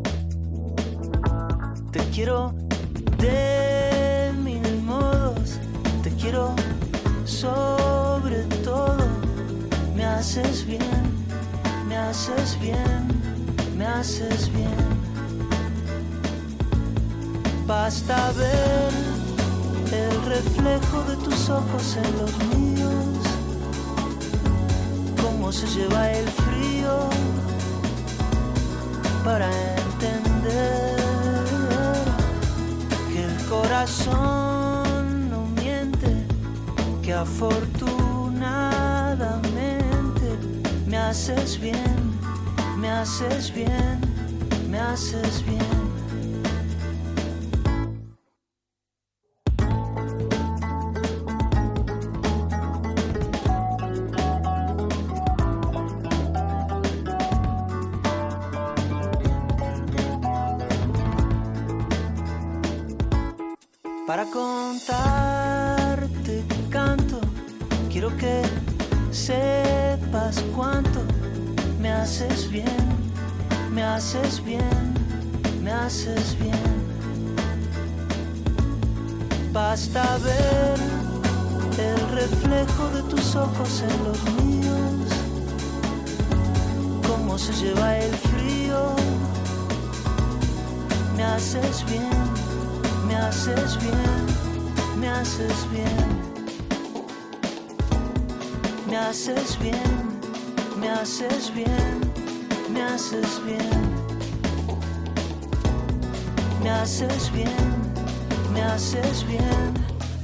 Te quiero de mil modos, te quiero sobre todo. Me haces bien, me haces bien, me haces bien. Basta ver el reflejo de tus ojos en los míos, cómo se lleva el frío para entender que el corazón no miente, que afortunadamente me haces bien, me haces bien, me haces bien. Para contarte canto, quiero que sepas cuánto me haces bien, me haces bien, me haces bien. Basta ver el reflejo de tus ojos en los míos, cómo se lleva el frío. Me haces bien, me haces bien, me haces bien. Me haces bien, me haces bien, me haces bien. Me haces bien, me haces bien.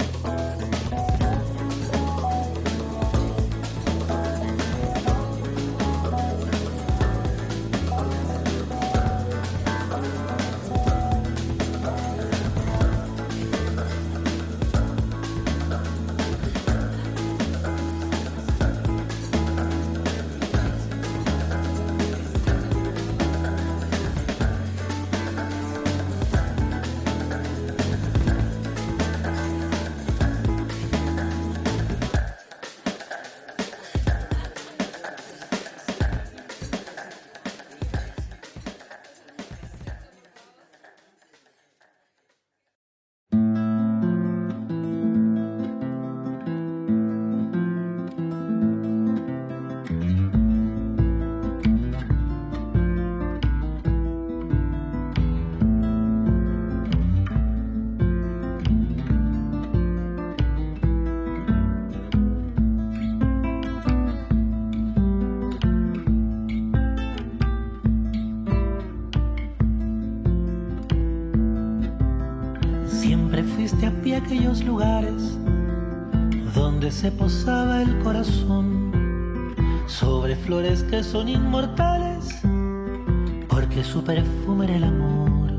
Aquellos lugares donde se posaba el corazón sobre flores que son inmortales, porque su perfume era el amor,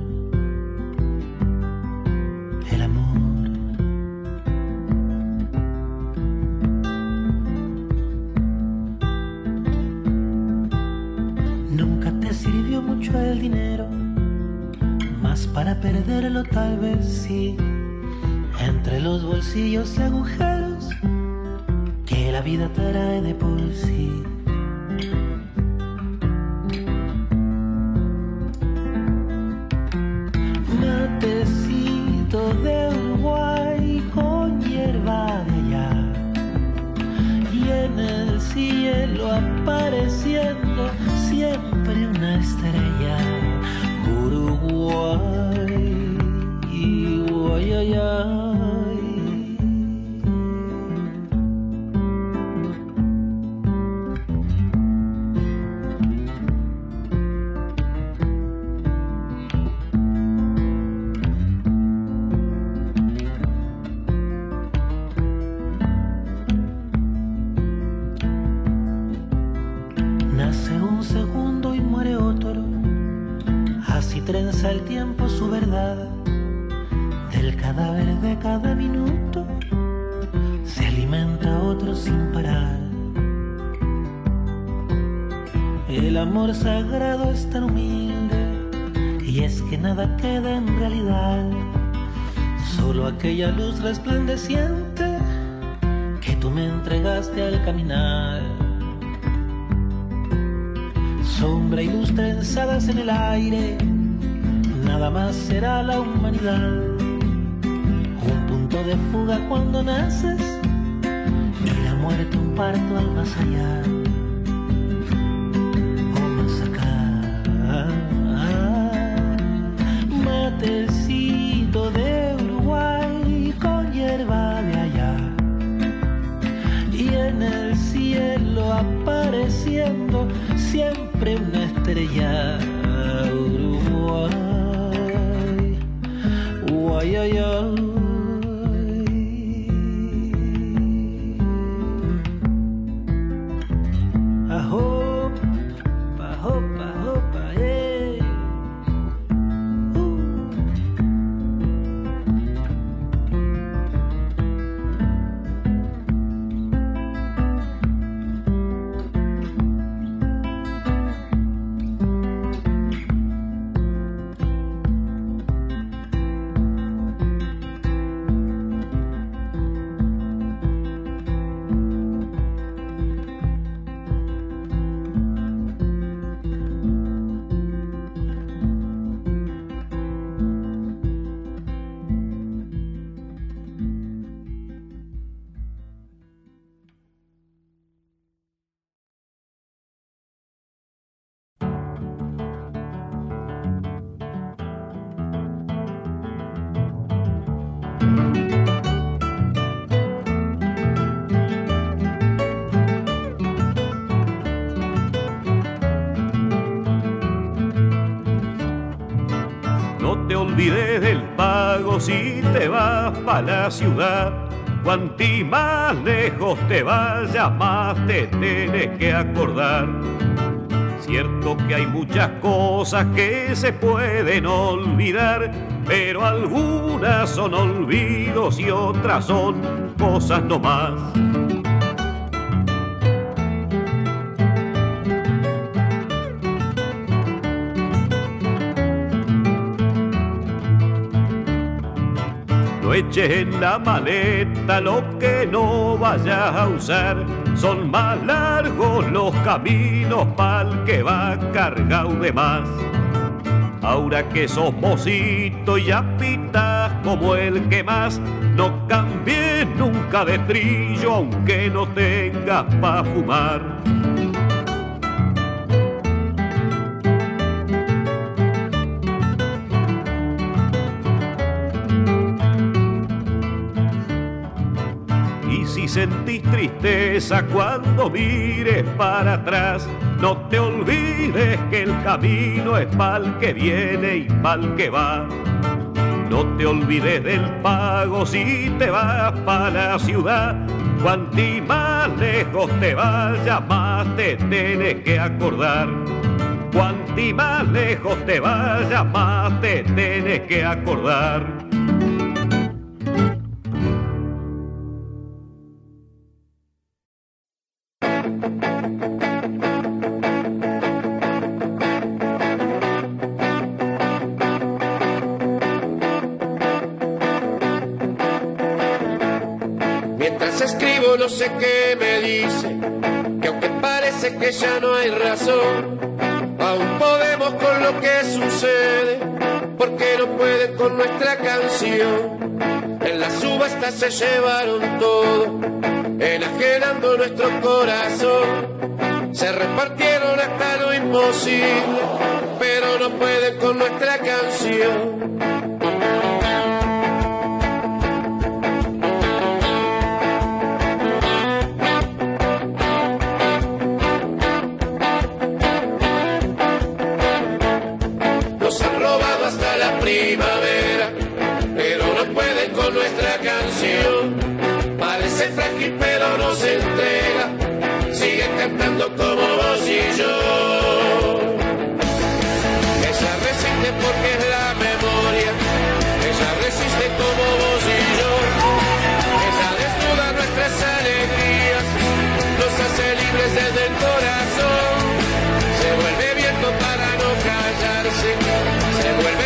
el amor. Nunca te sirvió mucho el dinero, más para perderlo tal vez sí. Entre los bolsillos y agujeros que la vida trae de por sí. Matecito de Uruguay con hierba de allá, y en el cielo apareciendo siempre una estrella. Uruguay, guay, ay, ay. Trenza el tiempo su verdad, del cadáver de cada minuto se alimenta otro sin parar. El amor sagrado es tan humilde y Y es que nada queda en realidad, solo aquella luz resplandeciente que tú me entregaste al caminar. Sombra y luz trenzadas en el aire, nada más será la humanidad. Un punto de fuga cuando naces y la muerte un parto al más allá o más acá. Matecito de Uruguay con hierba de allá, y en el cielo apareciendo siempre una estrella. Uruguay, guay, ay, ay. Ahopa, ahopa, ahopa, eh. olvides del pago si te vas pa' la ciudad. Cuanti más lejos te vayas, más te tenés que acordar. Cierto que hay muchas cosas que se pueden olvidar, pero algunas son olvidos y otras son cosas nomás. No eches en la maleta lo que no vayas a usar. Son más largos los caminos pa'l que va cargado de más. Ahora que sos mocito y ya pitas como el que más, no cambies nunca de trillo aunque no tengas pa' fumar. Si sentís tristeza cuando mires para atrás, no te olvides que el camino es pa'l que viene y pa'l que va. No te olvides del pago si te vas pa' la ciudad. Cuanti más lejos te vayas, más te tenés que acordar. Cuanti más lejos te vayas, más te tenés que acordar. No sé qué me dice, que aunque parece que ya no hay razón, aún podemos con lo que sucede, porque no pueden con nuestra canción. En la subasta se llevaron todo, enajenando nuestro corazón. Se repartieron hasta lo imposible, pero no pueden con nuestra canción. Primavera, pero no pueden con nuestra canción. Parece frágil pero no se entrega, siguen cantando como vos y yo. Ella resiste porque es la memoria, ella resiste como vos y yo. Ella desnuda nuestras alegrías, nos hace libres desde el corazón. Se vuelve viento para no callarse, se vuelve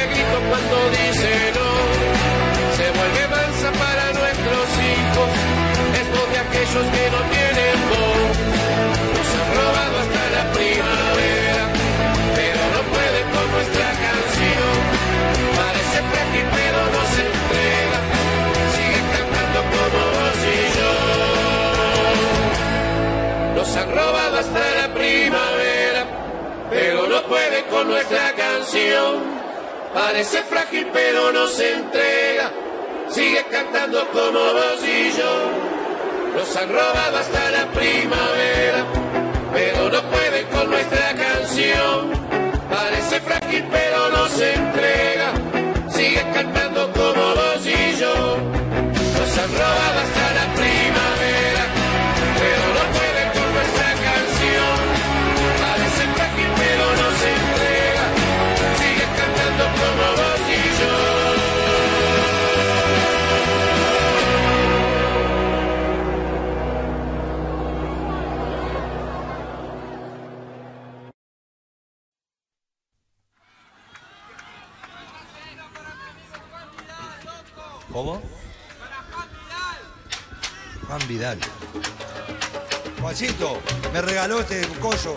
con nuestra canción. Parece frágil pero no se entrega, sigue cantando como vos y yo. Nos han robado hasta la primavera, pero no pueden con nuestra canción. Parece frágil pero no se entrega, sigue cantando como vos y yo. Nos han robado hasta la primavera, pero no pueden con nuestra canción. Parece frágil pero no se entrega, sigue cantando como vos y yo. ¿Cómo? Juan Vidal. Juancito, me regaló este coso.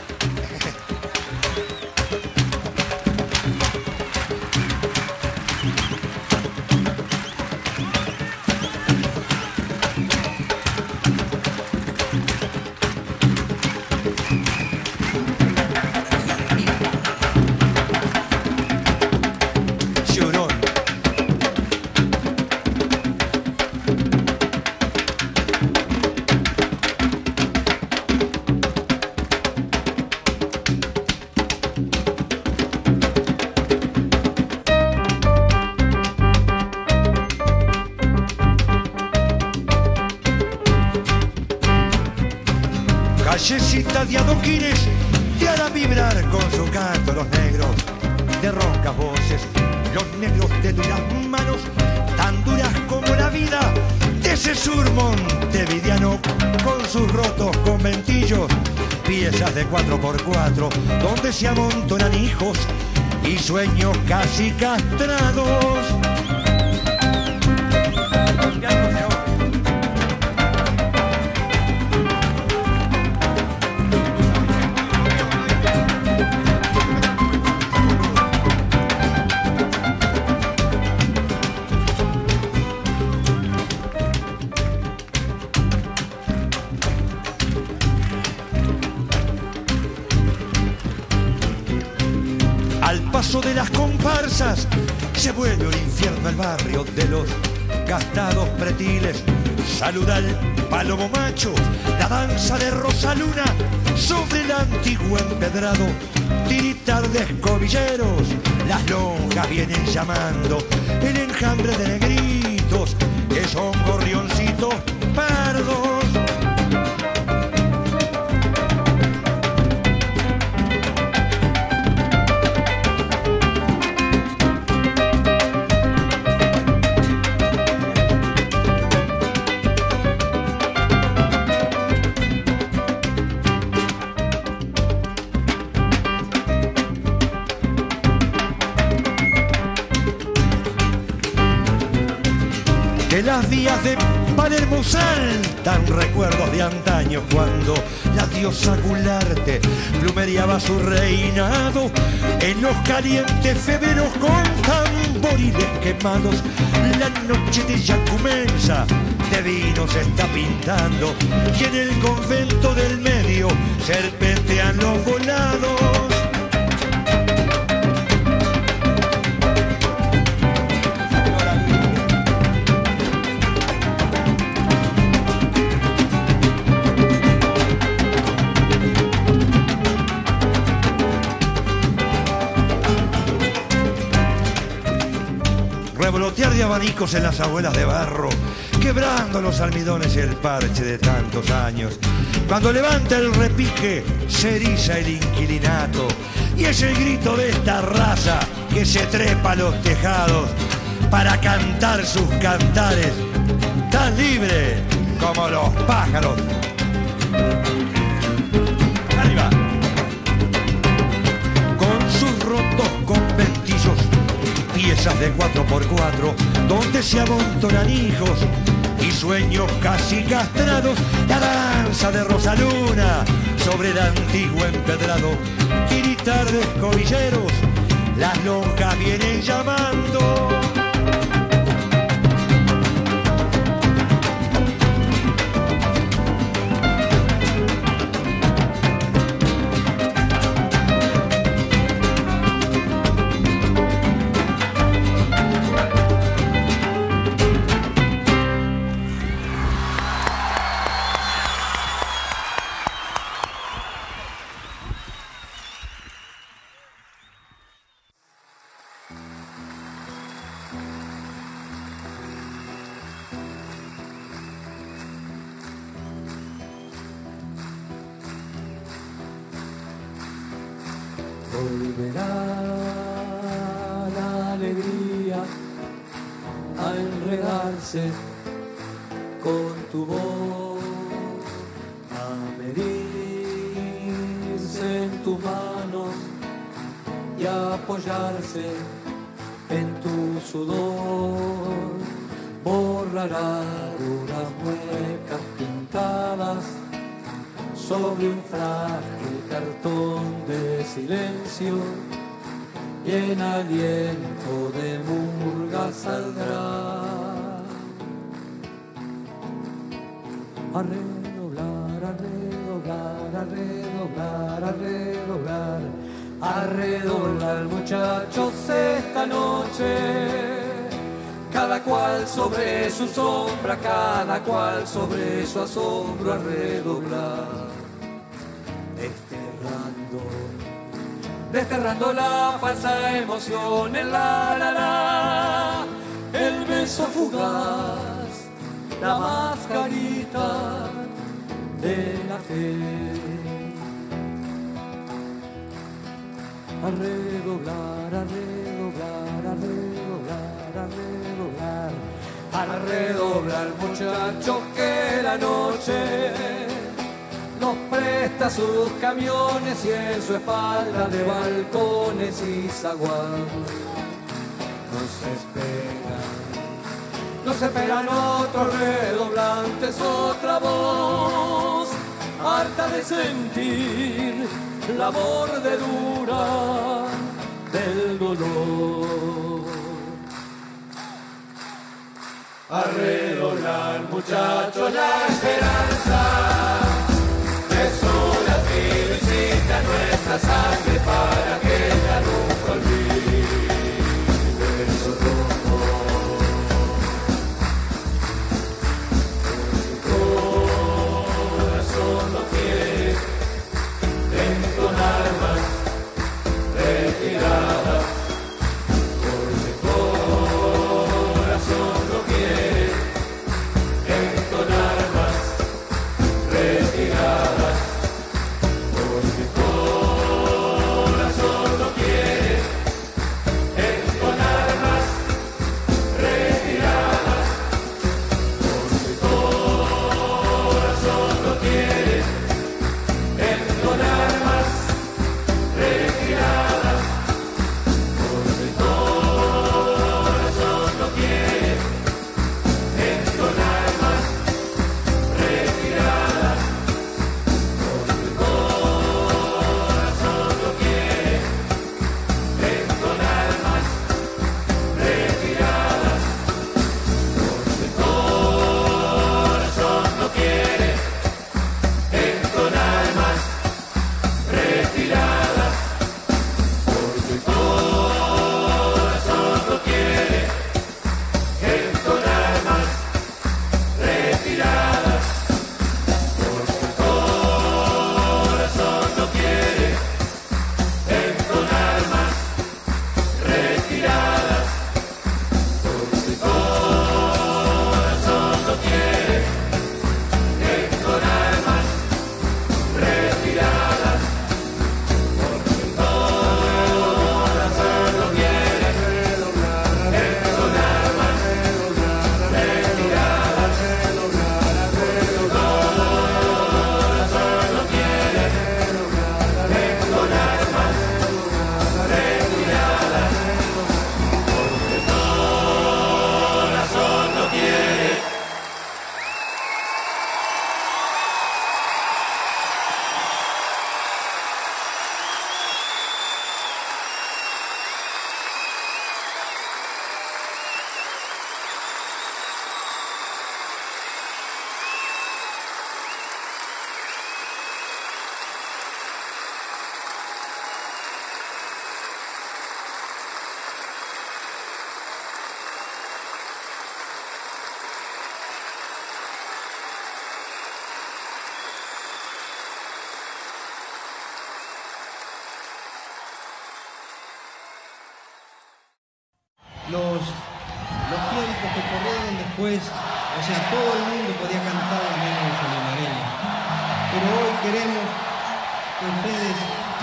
Callecita de adoquines te hará vibrar con su canto los negros de roncas voces, los negros de duras manos, tan duras como la vida de ese sur montevideano, con sus rotos conventillos, piezas de cuatro por cuatro, donde se amontonan hijos y sueños casi castrados. De las comparsas se vuelve un infierno el barrio de los gastados pretiles. Saluda al palomo macho, la danza de Rosaluna sobre el antiguo empedrado, tiritar de escobilleros, las lonjas vienen llamando, el enjambre de negritos que son gorrioncitos pardos. Las vías de Palermo saltan recuerdos de antaño, cuando la diosa Gularte plumereaba su reinado en los calientes feveros con tamboriles quemados. La noche de Yacumensa de vino se está pintando y en el convento del medio serpentean los volados. Revolotear de abanicos en las abuelas de barro, quebrando los almidones y el parche de tantos años. Cuando levanta el repique, se eriza el inquilinato, y es el grito de esta raza que se trepa a los tejados para cantar sus cantares, tan libre como los pájaros. Arriba. Con sus rotos conventillos, piezas de cuatro por cuatro, donde se amontonan hijos y sueños casi castrados, la danza de Rosaluna sobre el antiguo empedrado, tiritar de escobilleros, las lonjas vienen llamando. enredarse con tu voz, a medirse en tus manos y a apoyarse en tu sudor, borrará unas muecas pintadas sobre un frágil cartón de silencio, y en aliento de murga saldrá a redoblar, a redoblar, a redoblar, a redoblar, a redoblar, muchachos, esta noche. Cada cual sobre su sombra, cada cual sobre su asombro, a redoblar, desterrando, desterrando la falsa emoción, el la la la, el beso fugaz, la mascarita de la fe. A redoblar, a redoblar, a redoblar, a redoblar, a redoblar, muchachos, que la noche nos presta sus camiones y en su espalda de balcones y zaguán nos esperan, nos esperan otros redoblantes, otra voz, harta de sentir la mordedura del dolor. A redoblar, muchachos, la esperanza es una visita a nuestra sangre para que ella nunca olvide su rumbo. Su corazón no quiere entonar más retiradas, porque corazón no quiere entonar más retiradas, porque corazón no quiere entonar más retiradas, porque corazón no quiere entonar más retiradas, porque corazón no quiere entonar más retiradas, porque corazón no quiere entonar más retiradas, porque corazón no quiere entonar más retiradas, porque corazón no quiere entonar más retiradas, porque corazón no quiere entonar más retiradas, porque corazón no quiere entonar más retiradas, porque corazón no quiere entonar más retiradas, corazón no quiere entonar más retiradas, porque corazón no quiere. Los, los tiempos que corrieron después, o sea, todo el mundo podía cantar menos los olivareños. Pero hoy queremos que ustedes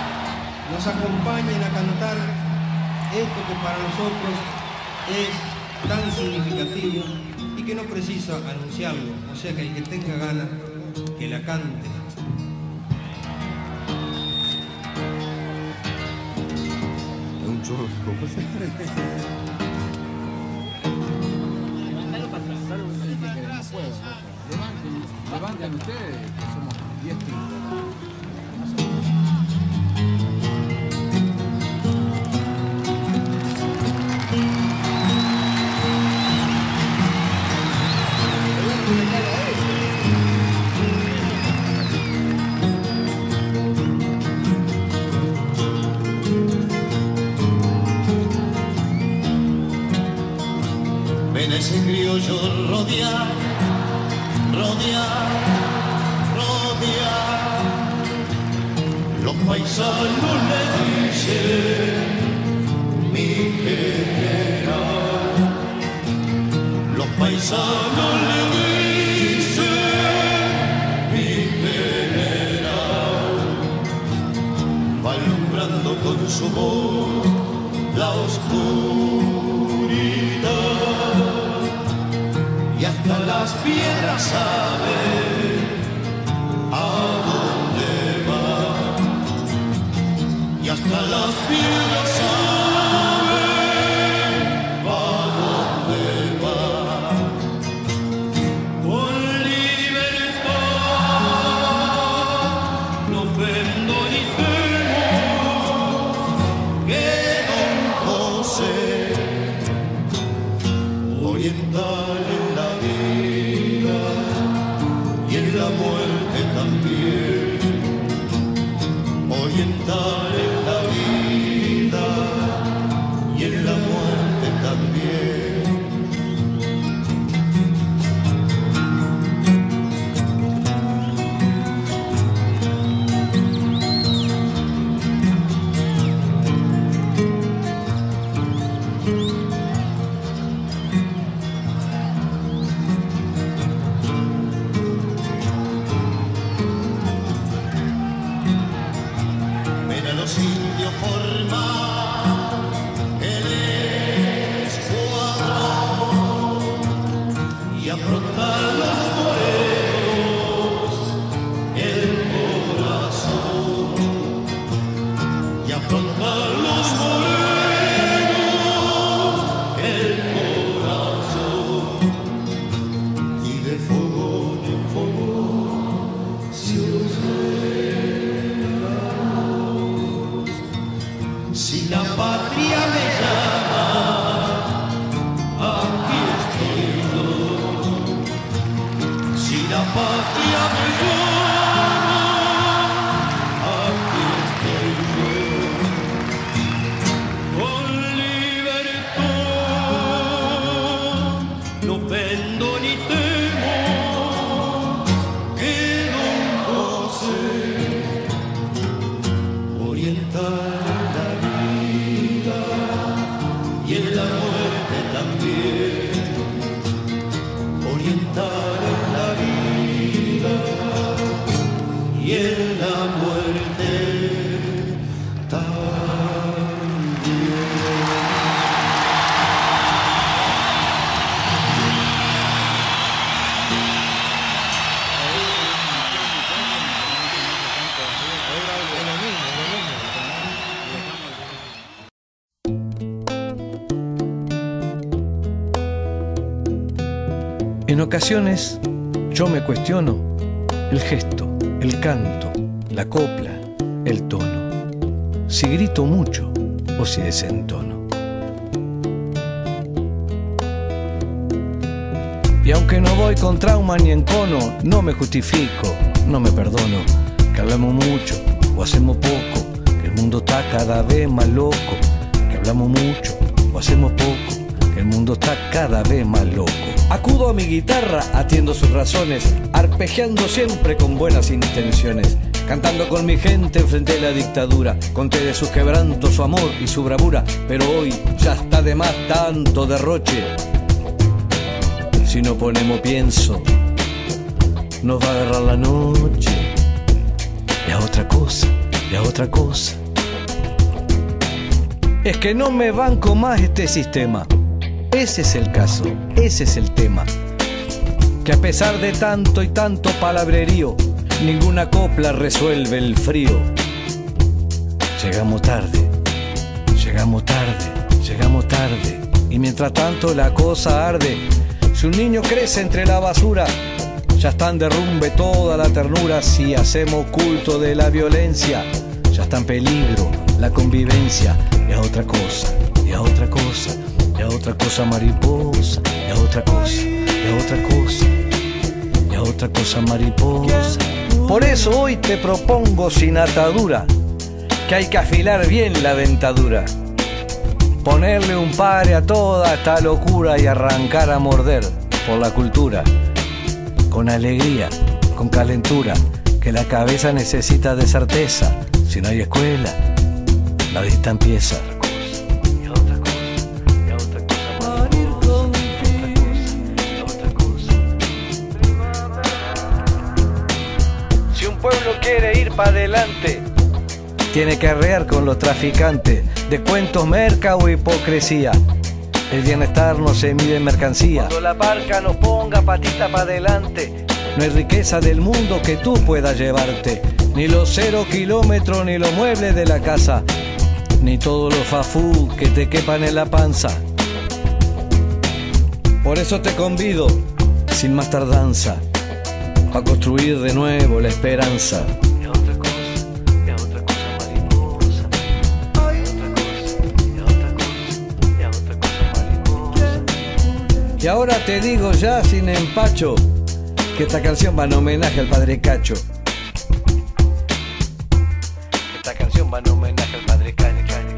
nos acompañen a cantar esto que para nosotros es tan significativo y que no precisa anunciarlo, o sea que el que tenga ganas, que la cante. Un chorro. Levanten ustedes, que somos diez tipos. Ven ese criollo rodear, rodear, rodear. Los paisanos le dicen mi general. Los paisanos le dicen mi general. Va alumbrando con su voz la oscuridad. Y hasta las piedras saben a dónde va. Y hasta las piedras saben a dónde va. Con libertad no ofendo ni temo que don José oriental en la vida y en la muerte también, oriental en la vida y en la muerte también. En ocasiones yo me cuestiono el gesto, el canto, la copla, el tono, si grito mucho o si desentono. Y aunque no voy con trauma ni encono, no me justifico, no me perdono, que hablamos mucho o hacemos poco, que el mundo está cada vez más loco, que hablamos mucho o hacemos poco, que el mundo está cada vez más loco. Acudo a mi guitarra, atiendo sus razones, arpegiando siempre con buenas intenciones, cantando con mi gente enfrente de la dictadura. Conté de sus quebrantos, su amor y su bravura, pero hoy ya está de más tanto derroche. Si no ponemos pienso, nos va a agarrar la noche. Y a otra cosa, y a otra cosa. Es que no me banco más este sistema. Ese es el caso, ese es el tema. Que a pesar de tanto y tanto palabrerío, ninguna copla resuelve el frío. Llegamos tarde, llegamos tarde, llegamos tarde. Y mientras tanto la cosa arde. Si un niño crece entre la basura, ya está en derrumbe toda la ternura. Si hacemos culto de la violencia, ya está en peligro la convivencia. Y a otra cosa, y a otra cosa, y a otra cosa mariposa, y a otra cosa, y a otra cosa, y a otra cosa mariposa. Por eso hoy te propongo sin atadura, que hay que afilar bien la dentadura, ponerle un pare a toda esta locura y arrancar a morder por la cultura, con alegría, con calentura, que la cabeza necesita de certeza. Si no hay escuela, la vista empieza. Si un pueblo quiere ir para adelante, tiene que arrear con los traficantes de cuentos, merca o hipocresía. El bienestar no se mide en mercancía. Cuando la barca no ponga patita para adelante, no hay riqueza del mundo que tú puedas llevarte. Ni los cero kilómetros, ni los muebles de la casa, ni todos los fafú que te quepan en la panza. Por eso te convido, sin más tardanza, a construir de nuevo la esperanza. Y ahora te digo ya sin empacho que esta canción va en homenaje al Padre Cacho. Esta canción va en homenaje al Padre Cacho.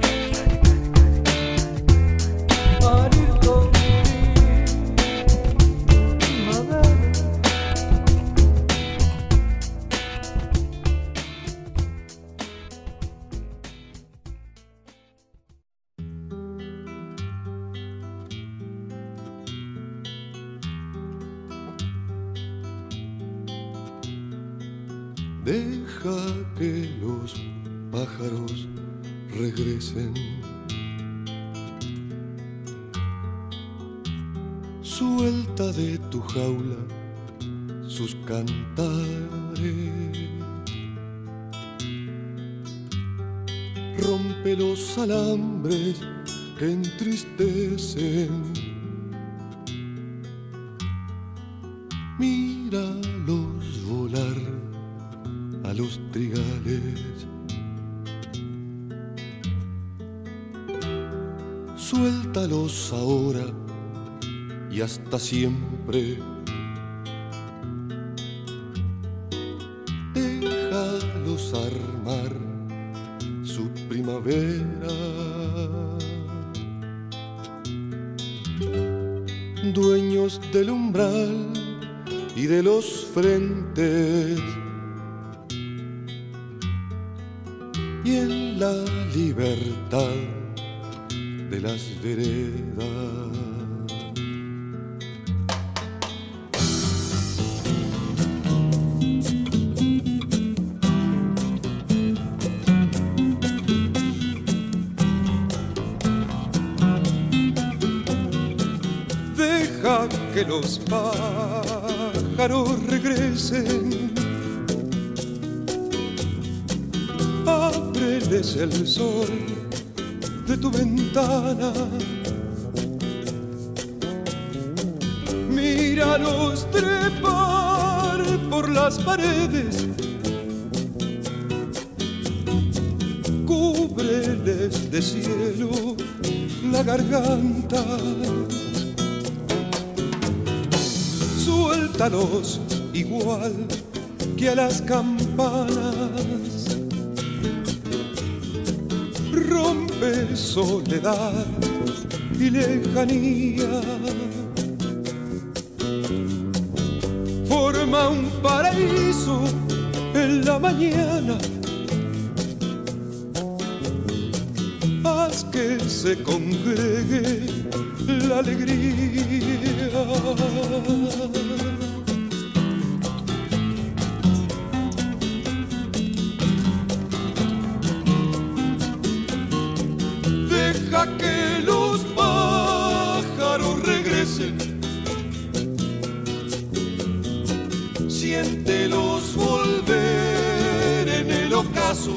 Deja que los pájaros regresen. Suelta de tu jaula sus cantares. Rompe los alambres que entristecen. Míralos volar a los trigales. Suéltalos ahora y hasta siempre. Déjalos armar su primavera. Dueños del umbral y de los frentes, y en la libertad de las veredas. Deja que los pájaros regresen. Ábreles el sol de tu ventana. Míralos trepar por las paredes. Cúbreles de cielo la garganta. Suéltalos igual que a las campanas. Rompe soledad y lejanía. Forma un paraíso en la mañana. Haz que se congregue la alegría. Deja que los pájaros siéntelos volver en el ocaso.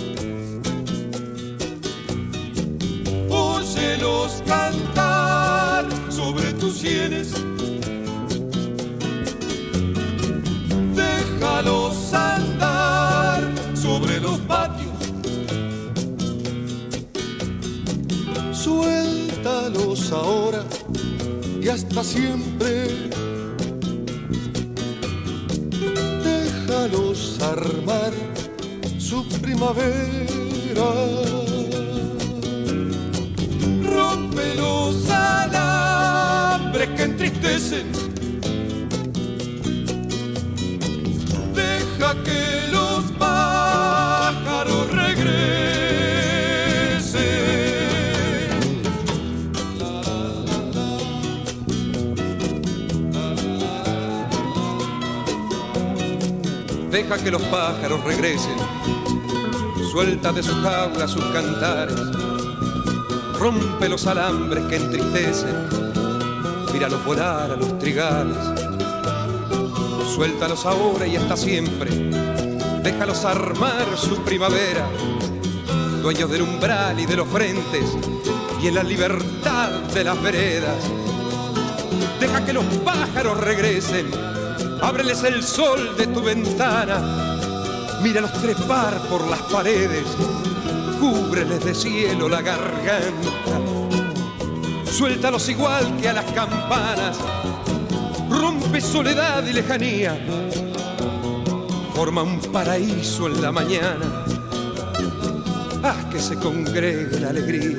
Óyelos cantar sobre tus sienes. Déjalos andar sobre los patios. Suéltalos ahora y hasta siempre. Déjalos armar su primavera. Rompe los alambres que entristecen. Deja que los pájaros regresen. Deja que los pájaros regresen. Suelta de su jaula sus cantares. Rompe los alambres que entristecen. Míralos volar a los trigales. Suéltalos ahora y hasta siempre. Déjalos armar su primavera. Dueños del umbral y de los frentes. Y en la libertad de las veredas. Deja que los pájaros regresen. Ábreles el sol de tu ventana. Míralos trepar por las paredes. Cúbreles de cielo la garganta. Suéltalos igual que a las campanas. Rompe soledad y lejanía. Forma un paraíso en la mañana. Haz que se congregue la alegría.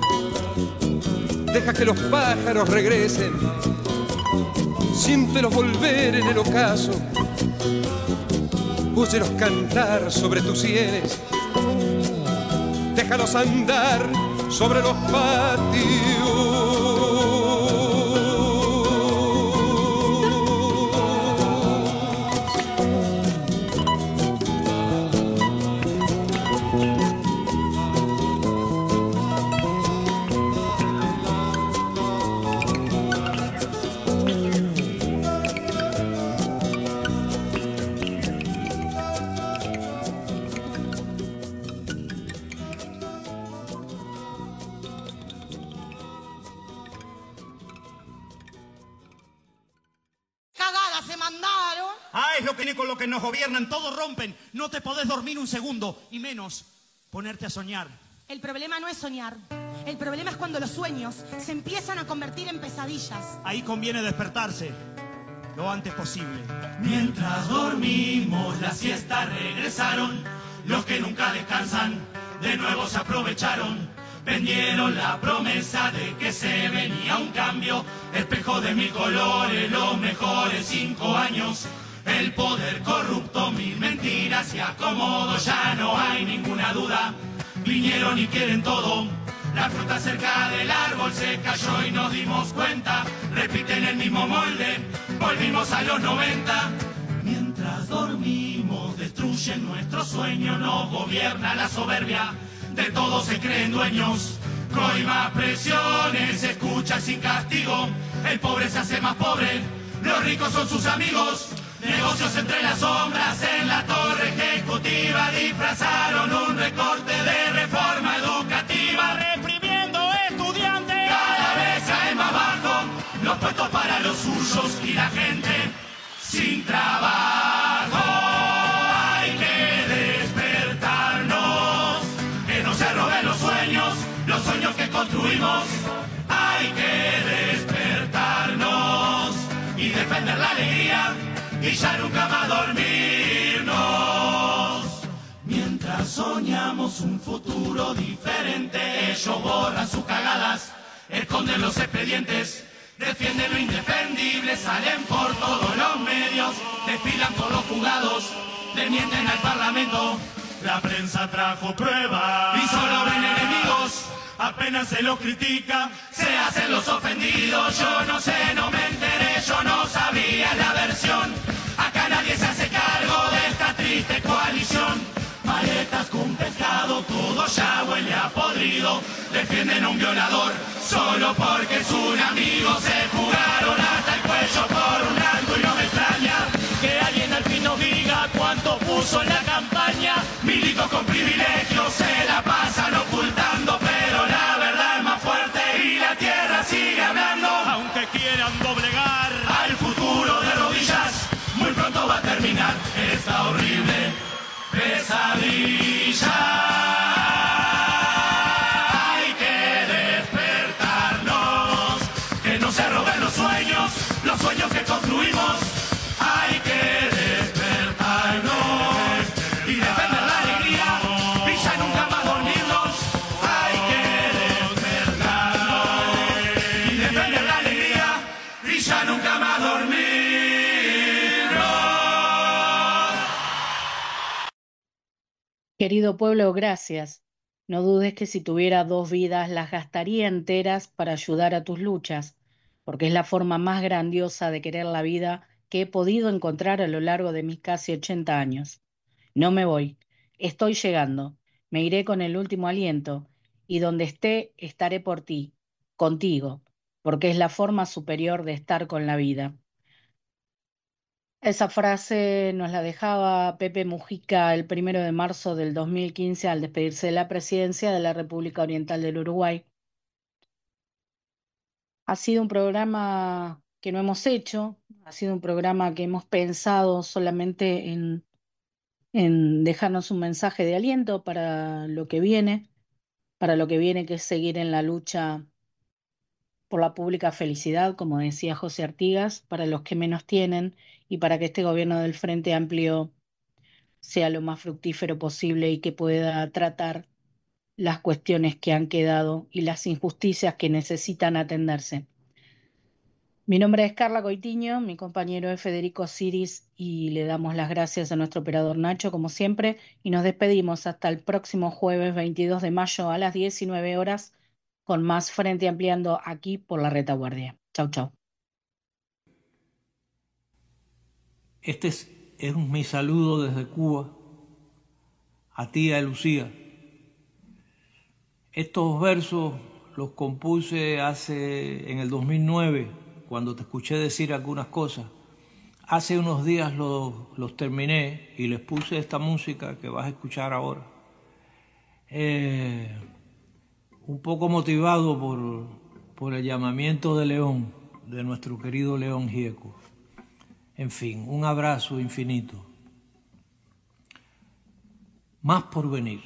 Deja que los pájaros regresen. Siéntelos volver en el ocaso. Óyelos cantar sobre tus sienes. Déjalos andar sobre los patios. Con lo que nos gobiernan, todos rompen. No te podés dormir un segundo, y menos ponerte a soñar. El problema no es soñar. El problema es cuando los sueños se empiezan a convertir en pesadillas. Ahí conviene despertarse lo antes posible. Mientras dormimos, la siesta regresaron. Los que nunca descansan, de nuevo se aprovecharon. Vendieron la promesa de que se venía un cambio. Espejo de mil colores, los mejores cinco años. El poder corrupto, mil mentiras y acomodo, ya no hay ninguna duda. Vinieron y quieren todo. La fruta cerca del árbol se cayó y nos dimos cuenta. Repiten el mismo molde, volvimos a los noventa. Mientras dormimos, destruyen nuestro sueño. Nos gobierna la soberbia, de todo se creen dueños. Coima presiones, se escucha sin castigo. El pobre se hace más pobre, los ricos son sus amigos. Negocios entre las sombras, en la torre ejecutiva disfrazaron un recorte de reforma educativa. Reprimiendo estudiantes, cada vez caen más bajo los puestos para los suyos y la gente sin trabajo. Hay que despertarnos, que no se roben los sueños, los sueños que construimos. Hay que despertarnos y defender la alegría. Y ya nunca más dormirnos. Mientras soñamos un futuro diferente, ellos borran sus cagadas, esconden los expedientes, defienden lo indefendible, salen por todos los medios, desfilan por los juzgados, le mienten al parlamento. La prensa trajo pruebas y solo ven enemigos. Apenas se los critica, se hacen los ofendidos. Yo no sé, no me enteré, yo no sabía la versión. Acá nadie se hace cargo de esta triste coalición. Maletas con pescado, todo ya huele a podrido. Defienden a un violador solo porque es un amigo. Se jugaron hasta el cuello por un algo y no me extraña que alguien al puso en la campaña, milicos con privilegios se la pasan ocultando, pero la verdad es más fuerte y la tierra sigue hablando. Aunque quieran doblegar al futuro de rodillas, muy pronto va a terminar esta horrible pesadilla. Hay que despertarnos, que no se roben los sueños, los sueños que construimos. Hay que despertarnos y defender la alegría y ya nunca más dormirnos. Hay que despertarnos y defender la alegría y ya nunca más dormirnos. Querido pueblo, gracias. No dudes que si tuviera dos vidas las gastaría enteras para ayudar a tus luchas, porque es la forma más grandiosa de querer la vida que he podido encontrar a lo largo de mis casi ochenta años. No me voy, estoy llegando, me iré con el último aliento, y donde esté, estaré por ti, contigo, porque es la forma superior de estar con la vida. Esa frase nos la dejaba Pepe Mujica el primero de marzo del dos mil quince al despedirse de la presidencia de la República Oriental del Uruguay. Ha sido un programa que no hemos hecho, ha sido un programa que hemos pensado solamente en, en dejarnos un mensaje de aliento para lo que viene, para lo que viene que es seguir en la lucha por la pública felicidad, como decía José Artigas, para los que menos tienen y para que este gobierno del Frente Amplio sea lo más fructífero posible y que pueda tratar las cuestiones que han quedado y las injusticias que necesitan atenderse. Mi nombre es Carla Coitiño, mi compañero es Federico Siris y le damos las gracias a nuestro operador Nacho, como siempre, y nos despedimos hasta el próximo jueves veintidós de mayo a las diecinueve horas con más Frente Ampliando aquí por la Retaguardia. Chau, chau. Este es, es mi saludo desde Cuba a ti, a Lucía. Estos versos los compuse hace en el dos mil nueve, cuando te escuché decir algunas cosas. Hace unos días los, los terminé y les puse esta música que vas a escuchar ahora. Eh, un poco motivado por, por el llamamiento de León, de nuestro querido León Gieco. En fin, un abrazo infinito. Más por venir.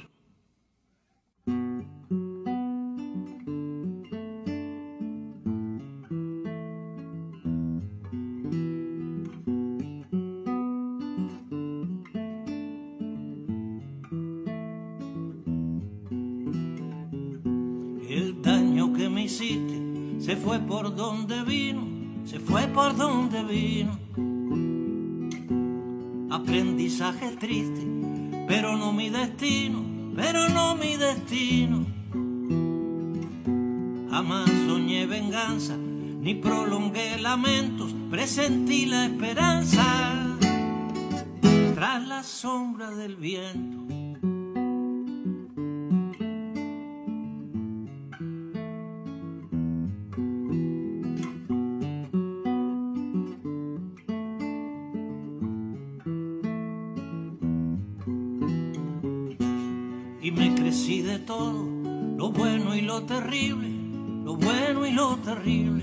Se fue por donde vino, se fue por donde vino. Aprendizaje triste, pero no mi destino, pero no mi destino. Jamás soñé venganza, ni prolongué lamentos, presentí la esperanza tras la sombra del viento. Y de todo, lo bueno y lo terrible, lo bueno y lo terrible,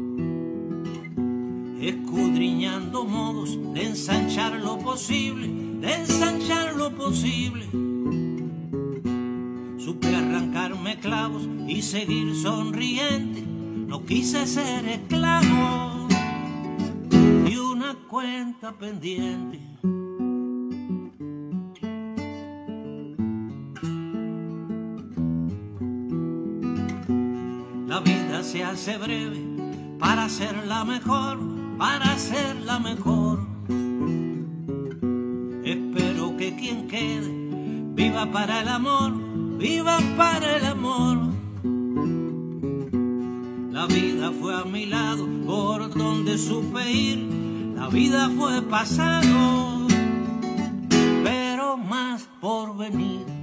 escudriñando modos de ensanchar lo posible, de ensanchar lo posible. Supe arrancarme clavos y seguir sonriente, no quise ser esclavo de una cuenta pendiente. La vida se hace breve para hacerla mejor, para hacerla mejor. Espero que quien quede viva para el amor, viva para el amor. La vida fue a mi lado por donde supe ir, la vida fue pasado, pero más por venir.